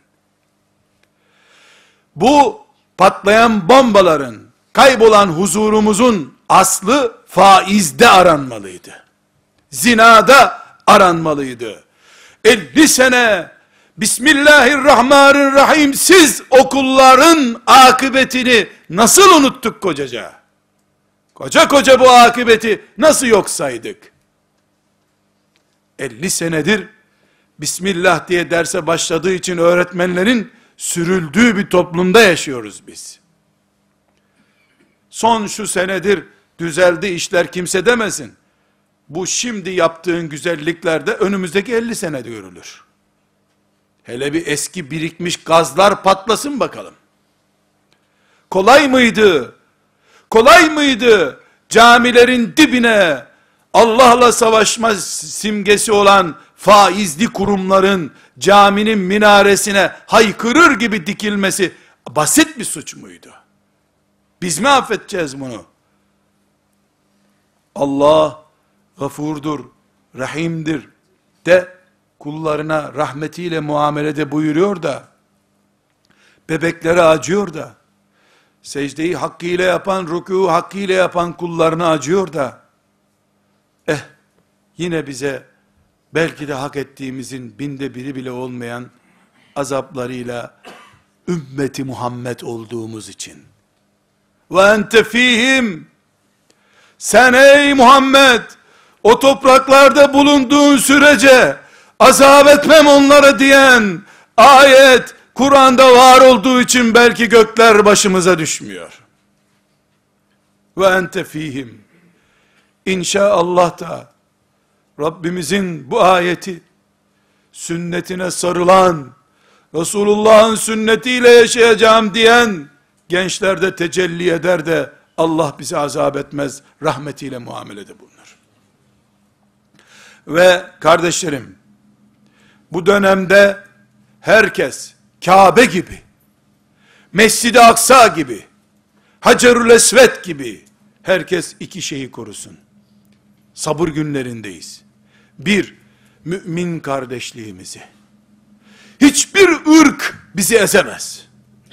Bu patlayan bombaların, kaybolan huzurumuzun aslı faizde aranmalıydı. Zinada aranmalıydı. 50 sene Bismillahirrahmanirrahim siz okulların akıbetini nasıl unuttuk kocaca? Koca koca bu akıbeti nasıl yok saydık? 50 senedir Bismillah diye derse başladığı için öğretmenlerin sürüldüğü bir toplumda yaşıyoruz biz. Son şu senedir düzeldi işler kimse demesin. Bu şimdi yaptığın güzelliklerde önümüzdeki 50 senede görülür. Hele bir eski birikmiş gazlar patlasın bakalım. Kolay mıydı? Kolay mıydı? Camilerin dibine Allah'la savaşma simgesi olan faizli kurumların caminin minaresine haykırır gibi dikilmesi basit bir suç muydu? Biz mi affedeceğiz bunu? Allah gafurdur, rahimdir de kullarına rahmetiyle muamelede buyuruyor da, bebeklere acıyor da, secdeyi hakkıyla yapan, rükû hakkıyla yapan kullarına acıyor da, yine bize belki de hak ettiğimizin 1/1000 bile olmayan azaplarıyla ümmeti Muhammed olduğumuz için. Ve ente fihim, sen ey Muhammed o topraklarda bulunduğun sürece azap etmem onlara diyen ayet Kur'an'da var olduğu için belki gökler başımıza düşmüyor. Ve ente fihim, İnşallah da Rabbimizin bu ayeti sünnetine sarılan, Resulullah'ın sünnetiyle yaşayacağım diyen gençlerde tecelli eder de Allah bizi azap etmez, rahmetiyle muamelede bulunur. Ve kardeşlerim, bu dönemde herkes Kabe gibi, Mescid-i Aksa gibi, Hacerül Esved gibi herkes 2 şeyi korusun. Sabır günlerindeyiz. 1, mümin kardeşliğimizi. Hiçbir ırk bizi ezemez.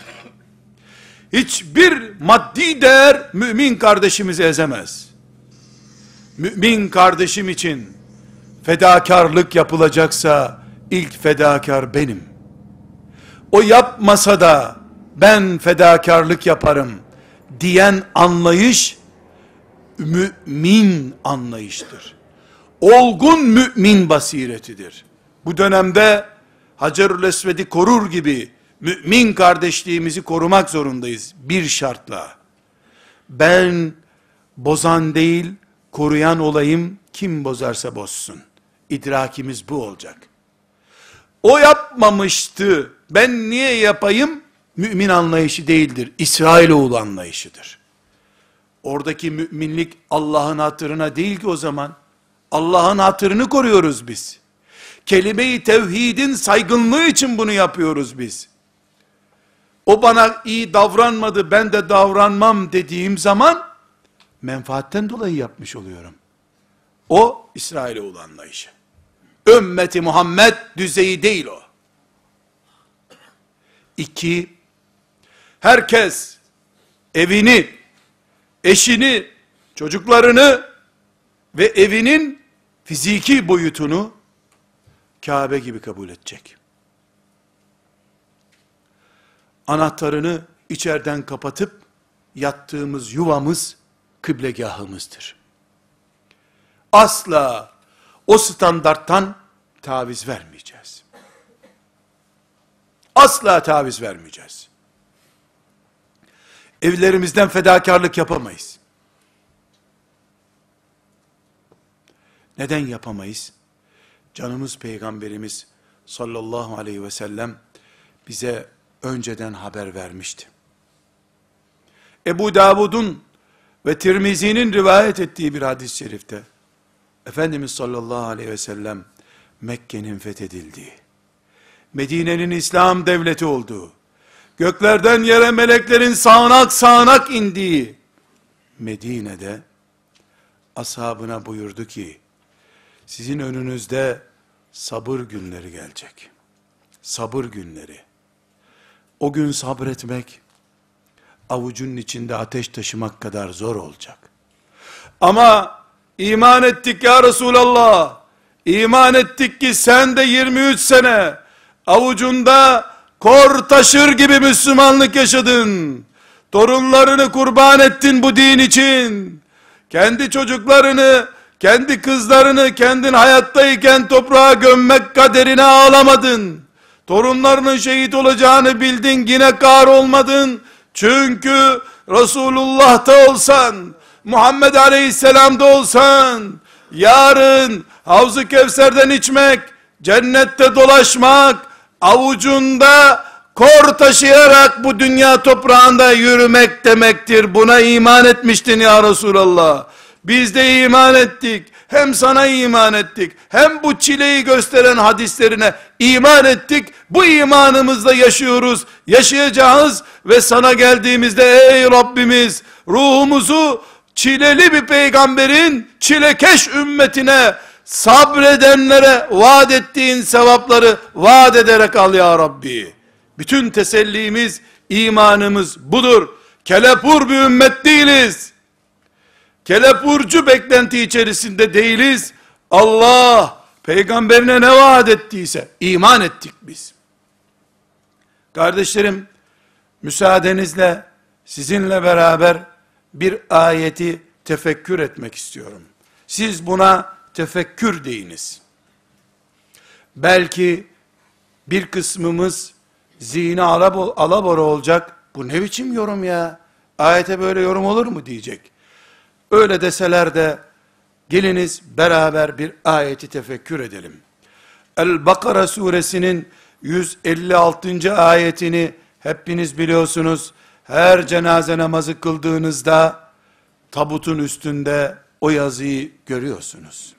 Hiçbir maddi değer mümin kardeşimizi ezemez. Mümin kardeşim için fedakarlık yapılacaksa ilk fedakar benim. O yapmasa da ben fedakarlık yaparım diyen anlayış mümin anlayıştır. Olgun mümin basiretidir. Bu dönemde Hacerül Esved'i korur gibi mümin kardeşliğimizi korumak zorundayız. Bir şartla. Ben bozan değil, koruyan olayım, kim bozarsa bozsun. İdrakimiz bu olacak. O yapmamıştı, ben niye yapayım? Mümin anlayışı değildir. İsrailoğlu anlayışıdır. Oradaki müminlik Allah'ın hatırına değil ki o zaman. Allah'ın hatırını koruyoruz biz. Kelime-i tevhidin saygınlığı için bunu yapıyoruz biz. O bana iyi davranmadı, ben de davranmam dediğim zaman, menfaatten dolayı yapmış oluyorum. O, İsrailoğlu anlayışı. Ümmeti Muhammed düzeyi değil o. 2, herkes evini, eşini, çocuklarını ve evinin fiziki boyutunu Kabe gibi kabul edecek. Anahtarını içeriden kapatıp yattığımız yuvamız kıblegahımızdır. Asla o standarttan taviz vermeyeceğiz. Asla taviz vermeyeceğiz. Evlerimizden fedakarlık yapamayız. Neden yapamayız? Canımız Peygamberimiz sallallahu aleyhi ve sellem bize önceden haber vermişti. Ebu Davud'un ve Tirmizi'nin rivayet ettiği bir hadis-i şerifte, Efendimiz sallallahu aleyhi ve sellem Mekke'nin fethedildiği, Medine'nin İslam devleti olduğu, göklerden yere meleklerin sağanak sağanak indiği Medine'de ashabına buyurdu ki, sizin önünüzde sabır günleri gelecek. Sabır günleri. O gün sabretmek, avucunun içinde ateş taşımak kadar zor olacak. Ama iman ettik ya Resulallah, iman ettik ki sen de 23 sene avucunda kor taşır gibi Müslümanlık yaşadın. Torunlarını kurban ettin bu din için. Kendi çocuklarını, kendi kızlarını kendin hayattayken toprağa gömmek kaderine ağlamadın. Torunlarının şehit olacağını bildin, yine kahrolmadın. Çünkü Resulullah'ta olsan, Muhammed Aleyhisselam'da olsan, yarın Havz-ı Kevser'den içmek, cennette dolaşmak, avucunda kor taşıyarak bu dünya toprağında yürümek demektir. Buna iman etmiştin ya Resulallah. Biz de iman ettik. Hem sana iman ettik, hem bu çileyi gösteren hadislerine iman ettik. Bu imanımızla yaşıyoruz, yaşayacağız ve sana geldiğimizde ey Rabbimiz, ruhumuzu çileli bir peygamberin çilekeş ümmetine, sabredenlere vaat ettiğin sevapları vaat ederek al ya Rabbi. Bütün tesellimiz, imanımız budur. Kelepur bir ümmet değiliz. Kelepurcu beklenti içerisinde değiliz. Allah peygamberine ne vaat ettiyse iman ettik biz. Kardeşlerim, müsaadenizle sizinle beraber bir ayeti tefekkür etmek istiyorum. Siz buna tefekkür deyiniz. Belki bir kısmımız zihni alabora olacak. Bu ne biçim yorum ya? Ayete böyle yorum olur mu diyecek. Öyle deseler de geliniz beraber bir ayeti tefekkür edelim. El-Bakara suresinin 156. ayetini hepiniz biliyorsunuz. Her cenaze namazı kıldığınızda tabutun üstünde o yazıyı görüyorsunuz.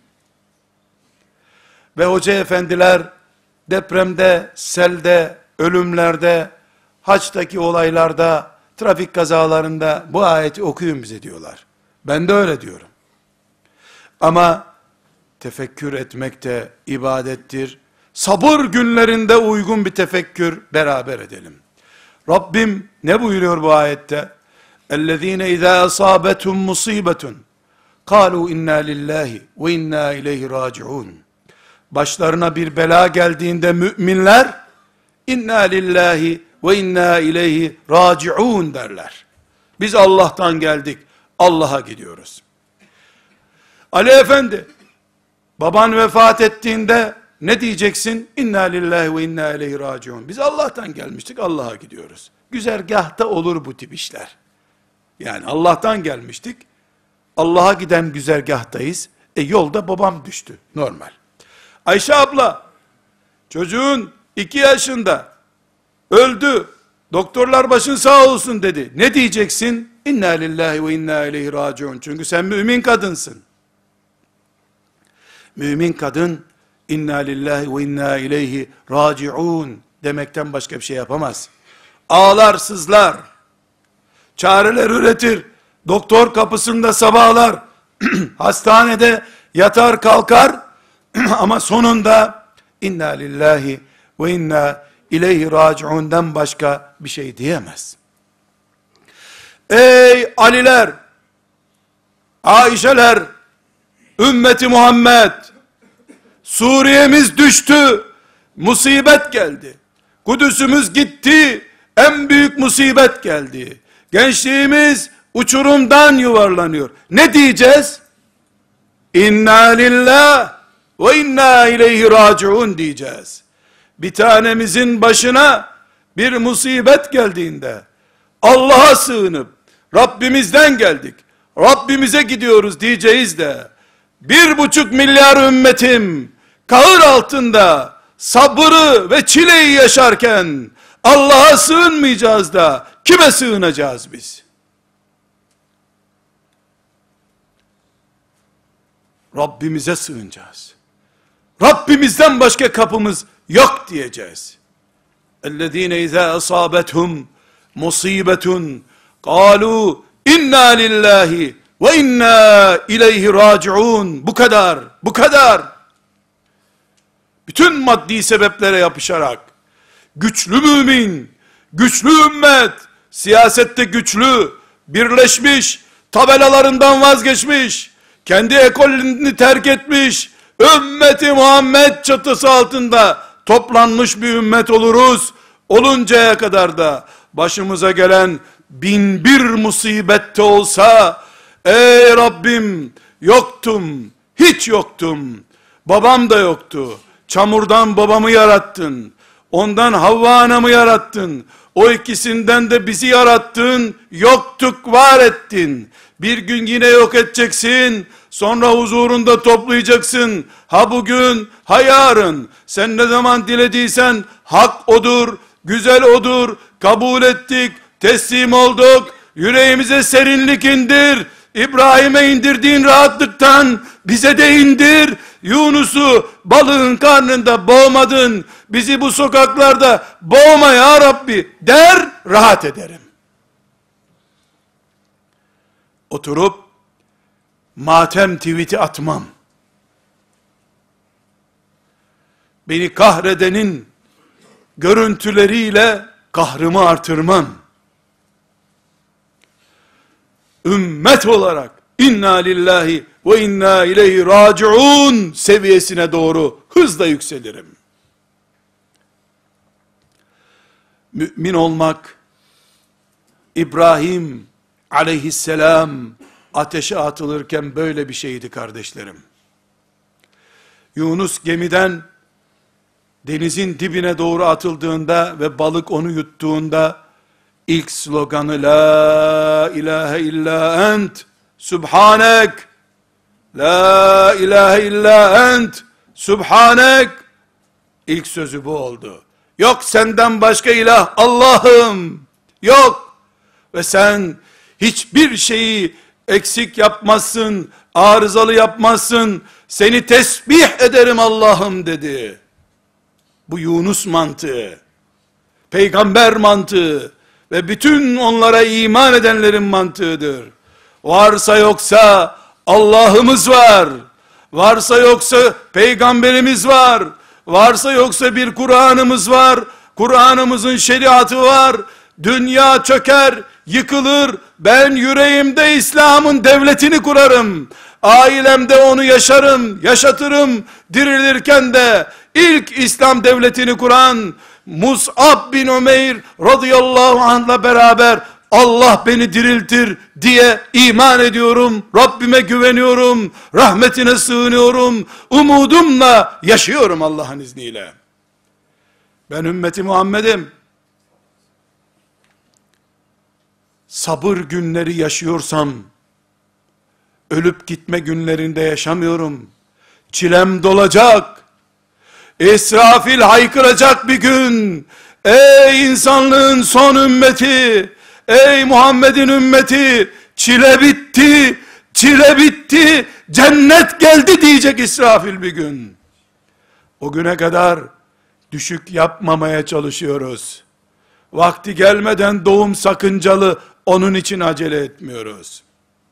Ve hoca efendiler depremde, selde, ölümlerde, haçtaki olaylarda, trafik kazalarında bu ayeti okuyun bize diyorlar. Ben de öyle diyorum. Ama tefekkür etmek de ibadettir. Sabır günlerinde uygun bir tefekkür beraber edelim. Rabbim ne buyuruyor bu ayette? اَلَّذ۪ينَ اِذَا أَصَابَتْهُمْ مُصِيبَةٌ قَالُوا اِنَّا لِلّٰهِ وَاِنَّا اِلَيْهِ رَاجِعُونَ. Başlarına bir bela geldiğinde müminler inna lillahi ve inna ileyhi raciun derler. Biz Allah'tan geldik, Allah'a gidiyoruz. Ali Efendi, baban vefat ettiğinde ne diyeceksin? İnna lillahi ve inna ileyhi raciun. Biz Allah'tan gelmiştik, Allah'a gidiyoruz. Güzergahta olur bu tip işler. Yani Allah'tan gelmiştik, Allah'a giden güzergahtayız. Yolda babam düştü, normal. Ayşe abla, çocuğun 2 yaşında, öldü, doktorlar başın sağ olsun dedi. Ne diyeceksin? İnna lillahi ve inna ileyhi raciun. Çünkü sen mümin kadınsın. Mümin kadın İnna lillahi ve inna ileyhi raciun demekten başka bir şey yapamaz. Ağlar, sızlar, çareler üretir, doktor kapısında sabahlar, hastanede yatar kalkar, ama sonunda inna lillahi ve inna ileyhi raciun'dan başka bir şey diyemez. Ey Aliler, Ayşeler, ümmeti Muhammed, Suriye'miz düştü, musibet geldi. Kudüs'ümüz gitti, en büyük musibet geldi. Gençliğimiz uçurumdan yuvarlanıyor. Ne diyeceğiz? İnna lillah ve inna ileyhi raciun diyeceğiz. Bir tanemizin başına bir musibet geldiğinde Allah'a sığınıp Rabbimizden geldik, Rabbimize gidiyoruz diyeceğiz de 1,5 milyar ümmetim kahır altında sabırı ve çileyi yaşarken Allah'a sığınmayacağız da kime sığınacağız biz? Rabbimize sığınacağız. Rabbimizden başka kapımız yok diyeceğiz. اَلَّذ۪ينَ اِذَا أَصَابَتْهُمْ مُصِيبَةٌ قَالُوا اِنَّا لِلّٰهِ وَاِنَّا اِلَيْهِ رَاجِعُونَ. Bu kadar, bu kadar. Bütün maddi sebeplere yapışarak, güçlü mümin, güçlü ümmet, siyasette güçlü, birleşmiş, tabelalarından vazgeçmiş, kendi ekolünü terk etmiş, ümmeti Muhammed çatısı altında toplanmış bir ümmet oluruz. Oluncaya kadar da başımıza gelen 1001 musibette olsa, ey Rabbim yoktum, hiç yoktum, babam da yoktu, çamurdan babamı yarattın, ondan Havva anamı yarattın, o ikisinden de bizi yarattın, yoktuk var ettin, bir gün yine yok edeceksin, sonra huzurunda toplayacaksın, ha bugün, ha yarın, sen ne zaman dilediysen, hak odur, güzel odur, kabul ettik, teslim olduk, yüreğimize serinlik indir, İbrahim'e indirdiğin rahatlıktan bize de indir, Yunus'u balığın karnında boğmadın, bizi bu sokaklarda boğma ya Rabbi der, rahat ederim. Oturup matem tweet'i atmam. Beni kahredenin görüntüleriyle kahrımı artırmam. Ümmet olarak inna lillahi ve inna ileyhi raciun seviyesine doğru hızla yükselirim. Mümin olmak, İbrahim aleyhisselam ateşe atılırken böyle bir şeydi kardeşlerim. Yunus gemiden denizin dibine doğru atıldığında ve balık onu yuttuğunda ilk sloganı la ilahe illa ent subhanek, la ilahe illa ent subhanek, ilk sözü bu oldu. Yok senden başka ilah Allah'ım, yok ve sen hiçbir şeyi eksik yapmazsın, arızalı yapmazsın, seni tesbih ederim Allah'ım dedi. Bu Yunus mantığı, peygamber mantığı ve bütün onlara iman edenlerin mantığıdır. Varsa yoksa Allah'ımız var, varsa yoksa peygamberimiz var, varsa yoksa bir Kur'an'ımız var, Kur'an'ımızın şeriatı var, dünya çöker, yıkılır, ben yüreğimde İslam'ın devletini kurarım, ailemde onu yaşarım, yaşatırım, dirilirken de ilk İslam devletini kuran Mus'ab bin Ömeyr radıyallahu anh'la beraber Allah beni diriltir diye iman ediyorum, Rabbime güveniyorum, rahmetine sığınıyorum, umudumla yaşıyorum Allah'ın izniyle. Ben ümmeti Muhammed'im. Sabır günleri yaşıyorsam, ölüp gitme günlerinde yaşamıyorum. Çilem dolacak, İsrafil haykıracak bir gün, ey insanlığın son ümmeti, ey Muhammed'in ümmeti, çile bitti, çile bitti, cennet geldi diyecek İsrafil bir gün. O güne kadar düşük yapmamaya çalışıyoruz. Vakti gelmeden doğum sakıncalı, onun için acele etmiyoruz.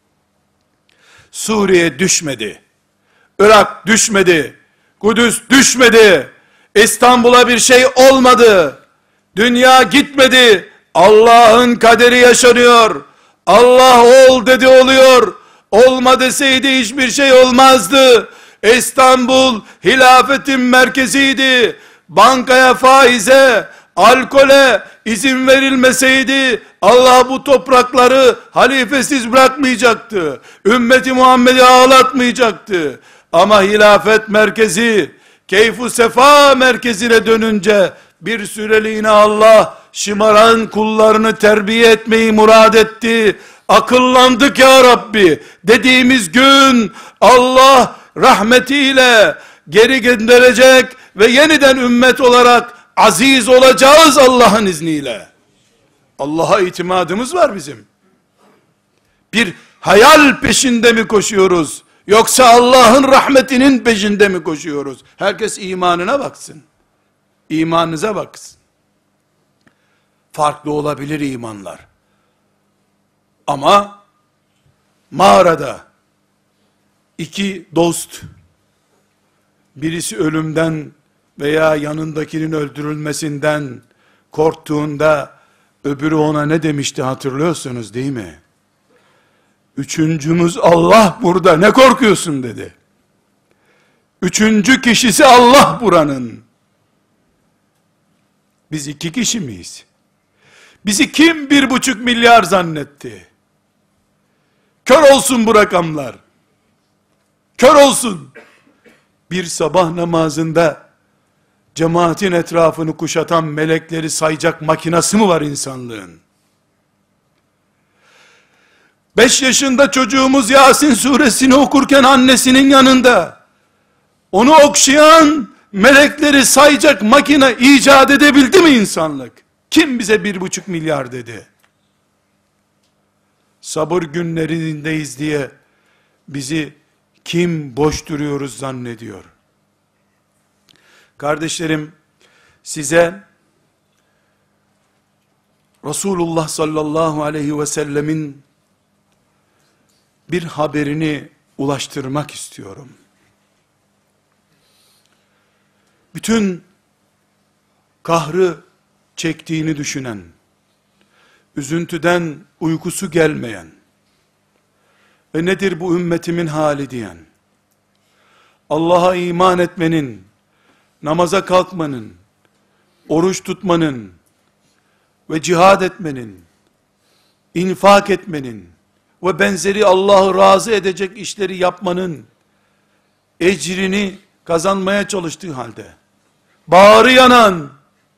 Suriye düşmedi. Irak düşmedi. Kudüs düşmedi. İstanbul'a bir şey olmadı. Dünya gitmedi. Allah'ın kaderi yaşanıyor. Allah ol dedi oluyor. Olma deseydi hiçbir şey olmazdı. İstanbul hilafetin merkeziydi. Bankaya, faize, alkole izin verilmeseydi Allah bu toprakları halifesiz bırakmayacaktı. Ümmeti Muhammed'i ağlatmayacaktı. Ama hilafet merkezi, keyfu sefa merkezine dönünce bir süreliğine Allah şımaran kullarını terbiye etmeyi murad etti. Akıllandık ya Rabbi dediğimiz gün Allah rahmetiyle geri gönderecek ve yeniden ümmet olarak aziz olacağız Allah'ın izniyle. Allah'a itimadımız var bizim. Bir hayal peşinde mi koşuyoruz? Yoksa Allah'ın rahmetinin peşinde mi koşuyoruz? Herkes imanına baksın. İmanınıza baksın. Farklı olabilir imanlar. Ama mağarada iki dost, birisi ölümden veya yanındakinin öldürülmesinden korktuğunda öbürü ona ne demişti hatırlıyorsunuz değil mi? Üçüncümüz Allah burada, ne korkuyorsun dedi. Üçüncü kişisi Allah buranın. Biz 2 kişi miyiz? Bizi kim 1,5 milyar zannetti? Kör olsun bu rakamlar. Kör olsun. Bir sabah namazında cemaatin etrafını kuşatan melekleri sayacak makinası mı var insanlığın? 5 yaşında çocuğumuz Yasin suresini okurken annesinin yanında, onu okşayan melekleri sayacak makine icat edebildi mi insanlık? Kim bize 1,5 milyar dedi? Sabır günlerindeyiz diye bizi kim boş duruyoruz zannediyor? Kardeşlerim, size Resulullah sallallahu aleyhi ve sellemin bir haberini ulaştırmak istiyorum. Bütün kahrı çektiğini düşünen, üzüntüden uykusu gelmeyen ve nedir bu ümmetimin hali diyen, Allah'a iman etmenin, namaza kalkmanın, oruç tutmanın ve cihad etmenin, infak etmenin ve benzeri Allah'ı razı edecek işleri yapmanın ecrini kazanmaya çalıştığı halde, bağrı yanan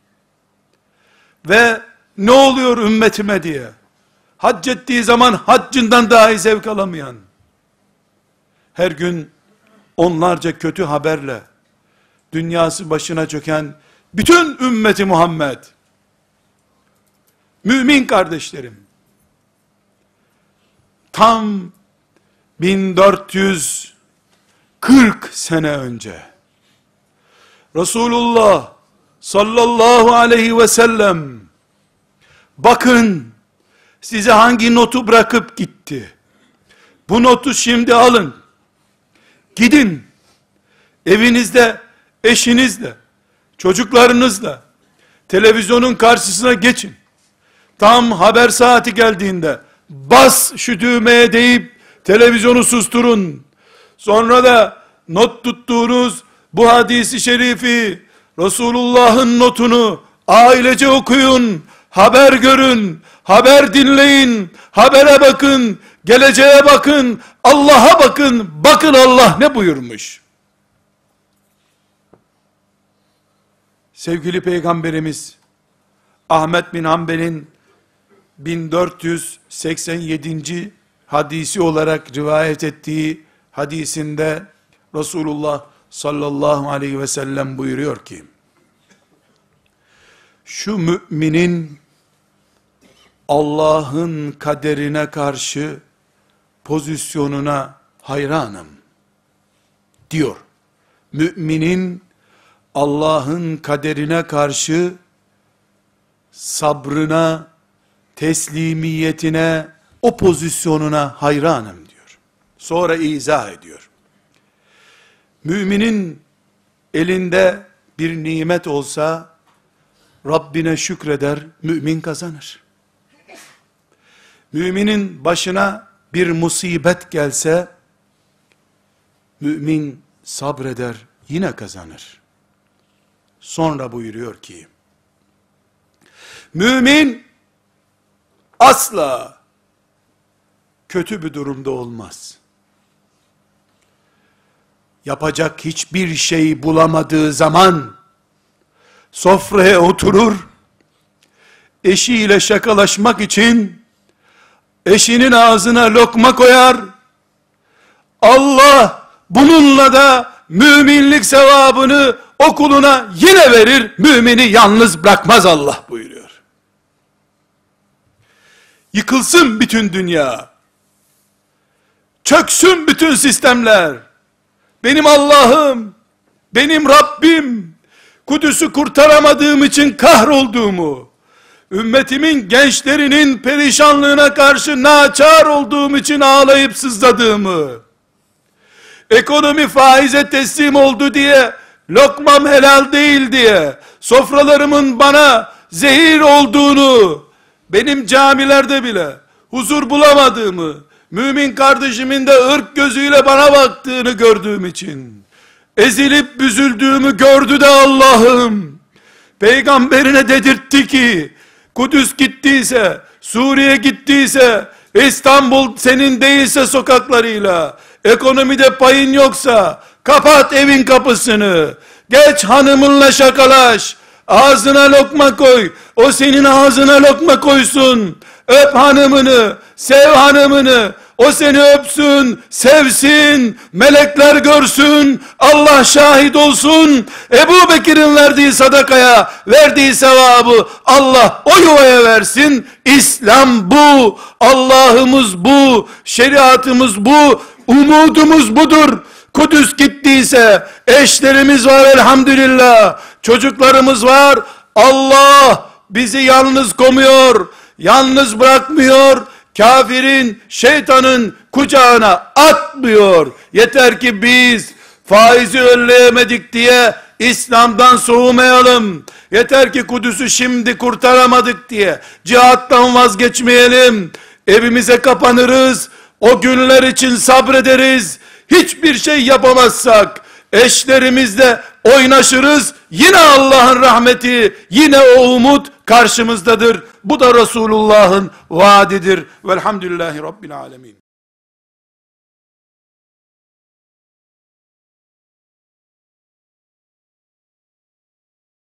ve ne oluyor ümmetime diye, hac ettiği zaman haccından dahi zevk alamayan, her gün onlarca kötü haberle, dünyası başına çöken, bütün ümmeti Muhammed, mümin kardeşlerim, tam 1440 sene önce, Resulullah sallallahu aleyhi ve sellem, bakın, size hangi notu bırakıp gitti, bu notu şimdi alın, gidin, evinizde, eşinizle, çocuklarınızla, televizyonun karşısına geçin, tam haber saati geldiğinde, bas şu düğmeye deyip, televizyonu susturun, sonra da not tuttuğunuz bu hadisi şerifi, Resulullah'ın notunu ailece okuyun, haber görün, haber dinleyin, habere bakın, geleceğe bakın, Allah'a bakın, bakın Allah ne buyurmuş. Sevgili Peygamberimiz, Ahmet bin Hanbel'in 1487. hadisi olarak rivayet ettiği hadisinde, Resulullah sallallahu aleyhi ve sellem buyuruyor ki, şu müminin Allah'ın kaderine karşı pozisyonuna hayranım diyor. Müminin Allah'ın kaderine karşı sabrına, teslimiyetine, o pozisyonuna hayranım diyor. Sonra izah ediyor. Müminin elinde bir nimet olsa, Rabbine şükreder, mümin kazanır. Müminin başına bir musibet gelse, mümin sabreder, yine kazanır. Sonra buyuruyor ki, mümin asla kötü bir durumda olmaz. Yapacak hiçbir şey bulamadığı zaman, sofraya oturur, eşiyle şakalaşmak için, eşinin ağzına lokma koyar, Allah bununla da müminlik sevabını o kuluna yine verir, mümini yalnız bırakmaz Allah buyuruyor. Yıkılsın bütün dünya, çöksün bütün sistemler, benim Allah'ım, benim Rabbim, Kudüs'ü kurtaramadığım için kahrolduğumu, ümmetimin gençlerinin perişanlığına karşı naçar olduğum için ağlayıp sızladığımı, ekonomi faize teslim oldu diye, lokmam helal değil diye, sofralarımın bana zehir olduğunu, benim camilerde bile huzur bulamadığımı, mümin kardeşimin de ırk gözüyle bana baktığını gördüğüm için, ezilip büzüldüğümü gördü de Allah'ım, peygamberine dedirtti ki, Kudüs gittiyse, Suriye gittiyse, İstanbul senin değilse sokaklarıyla, ekonomide payın yoksa, kapat evin kapısını, geç hanımınla şakalaş, ağzına lokma koy, o senin ağzına lokma koysun, öp hanımını, sev hanımını, o seni öpsün, sevsin, melekler görsün, Allah şahit olsun, Ebu Bekir'in verdiği sadakaya, verdiği sevabı Allah o yuvaya versin. İslam bu, Allah'ımız bu, şeriatımız bu, umudumuz budur. Kudüs gittiyse, eşlerimiz var elhamdülillah, çocuklarımız var, Allah bizi yalnız koymuyor, yalnız bırakmıyor, kafirin, şeytanın kucağına atmıyor. Yeter ki biz faizi önleyemedik diye İslam'dan soğumayalım. Yeter ki Kudüs'ü şimdi kurtaramadık diye cihattan vazgeçmeyelim. Evimize kapanırız. O günler için sabrederiz. Hiçbir şey yapamazsak eşlerimizle oynaşırız. Yine Allah'ın rahmeti, yine o umut karşımızdadır. Bu da Resulullah'ın vaadidir. Velhamdülillahi Rabbil alemin.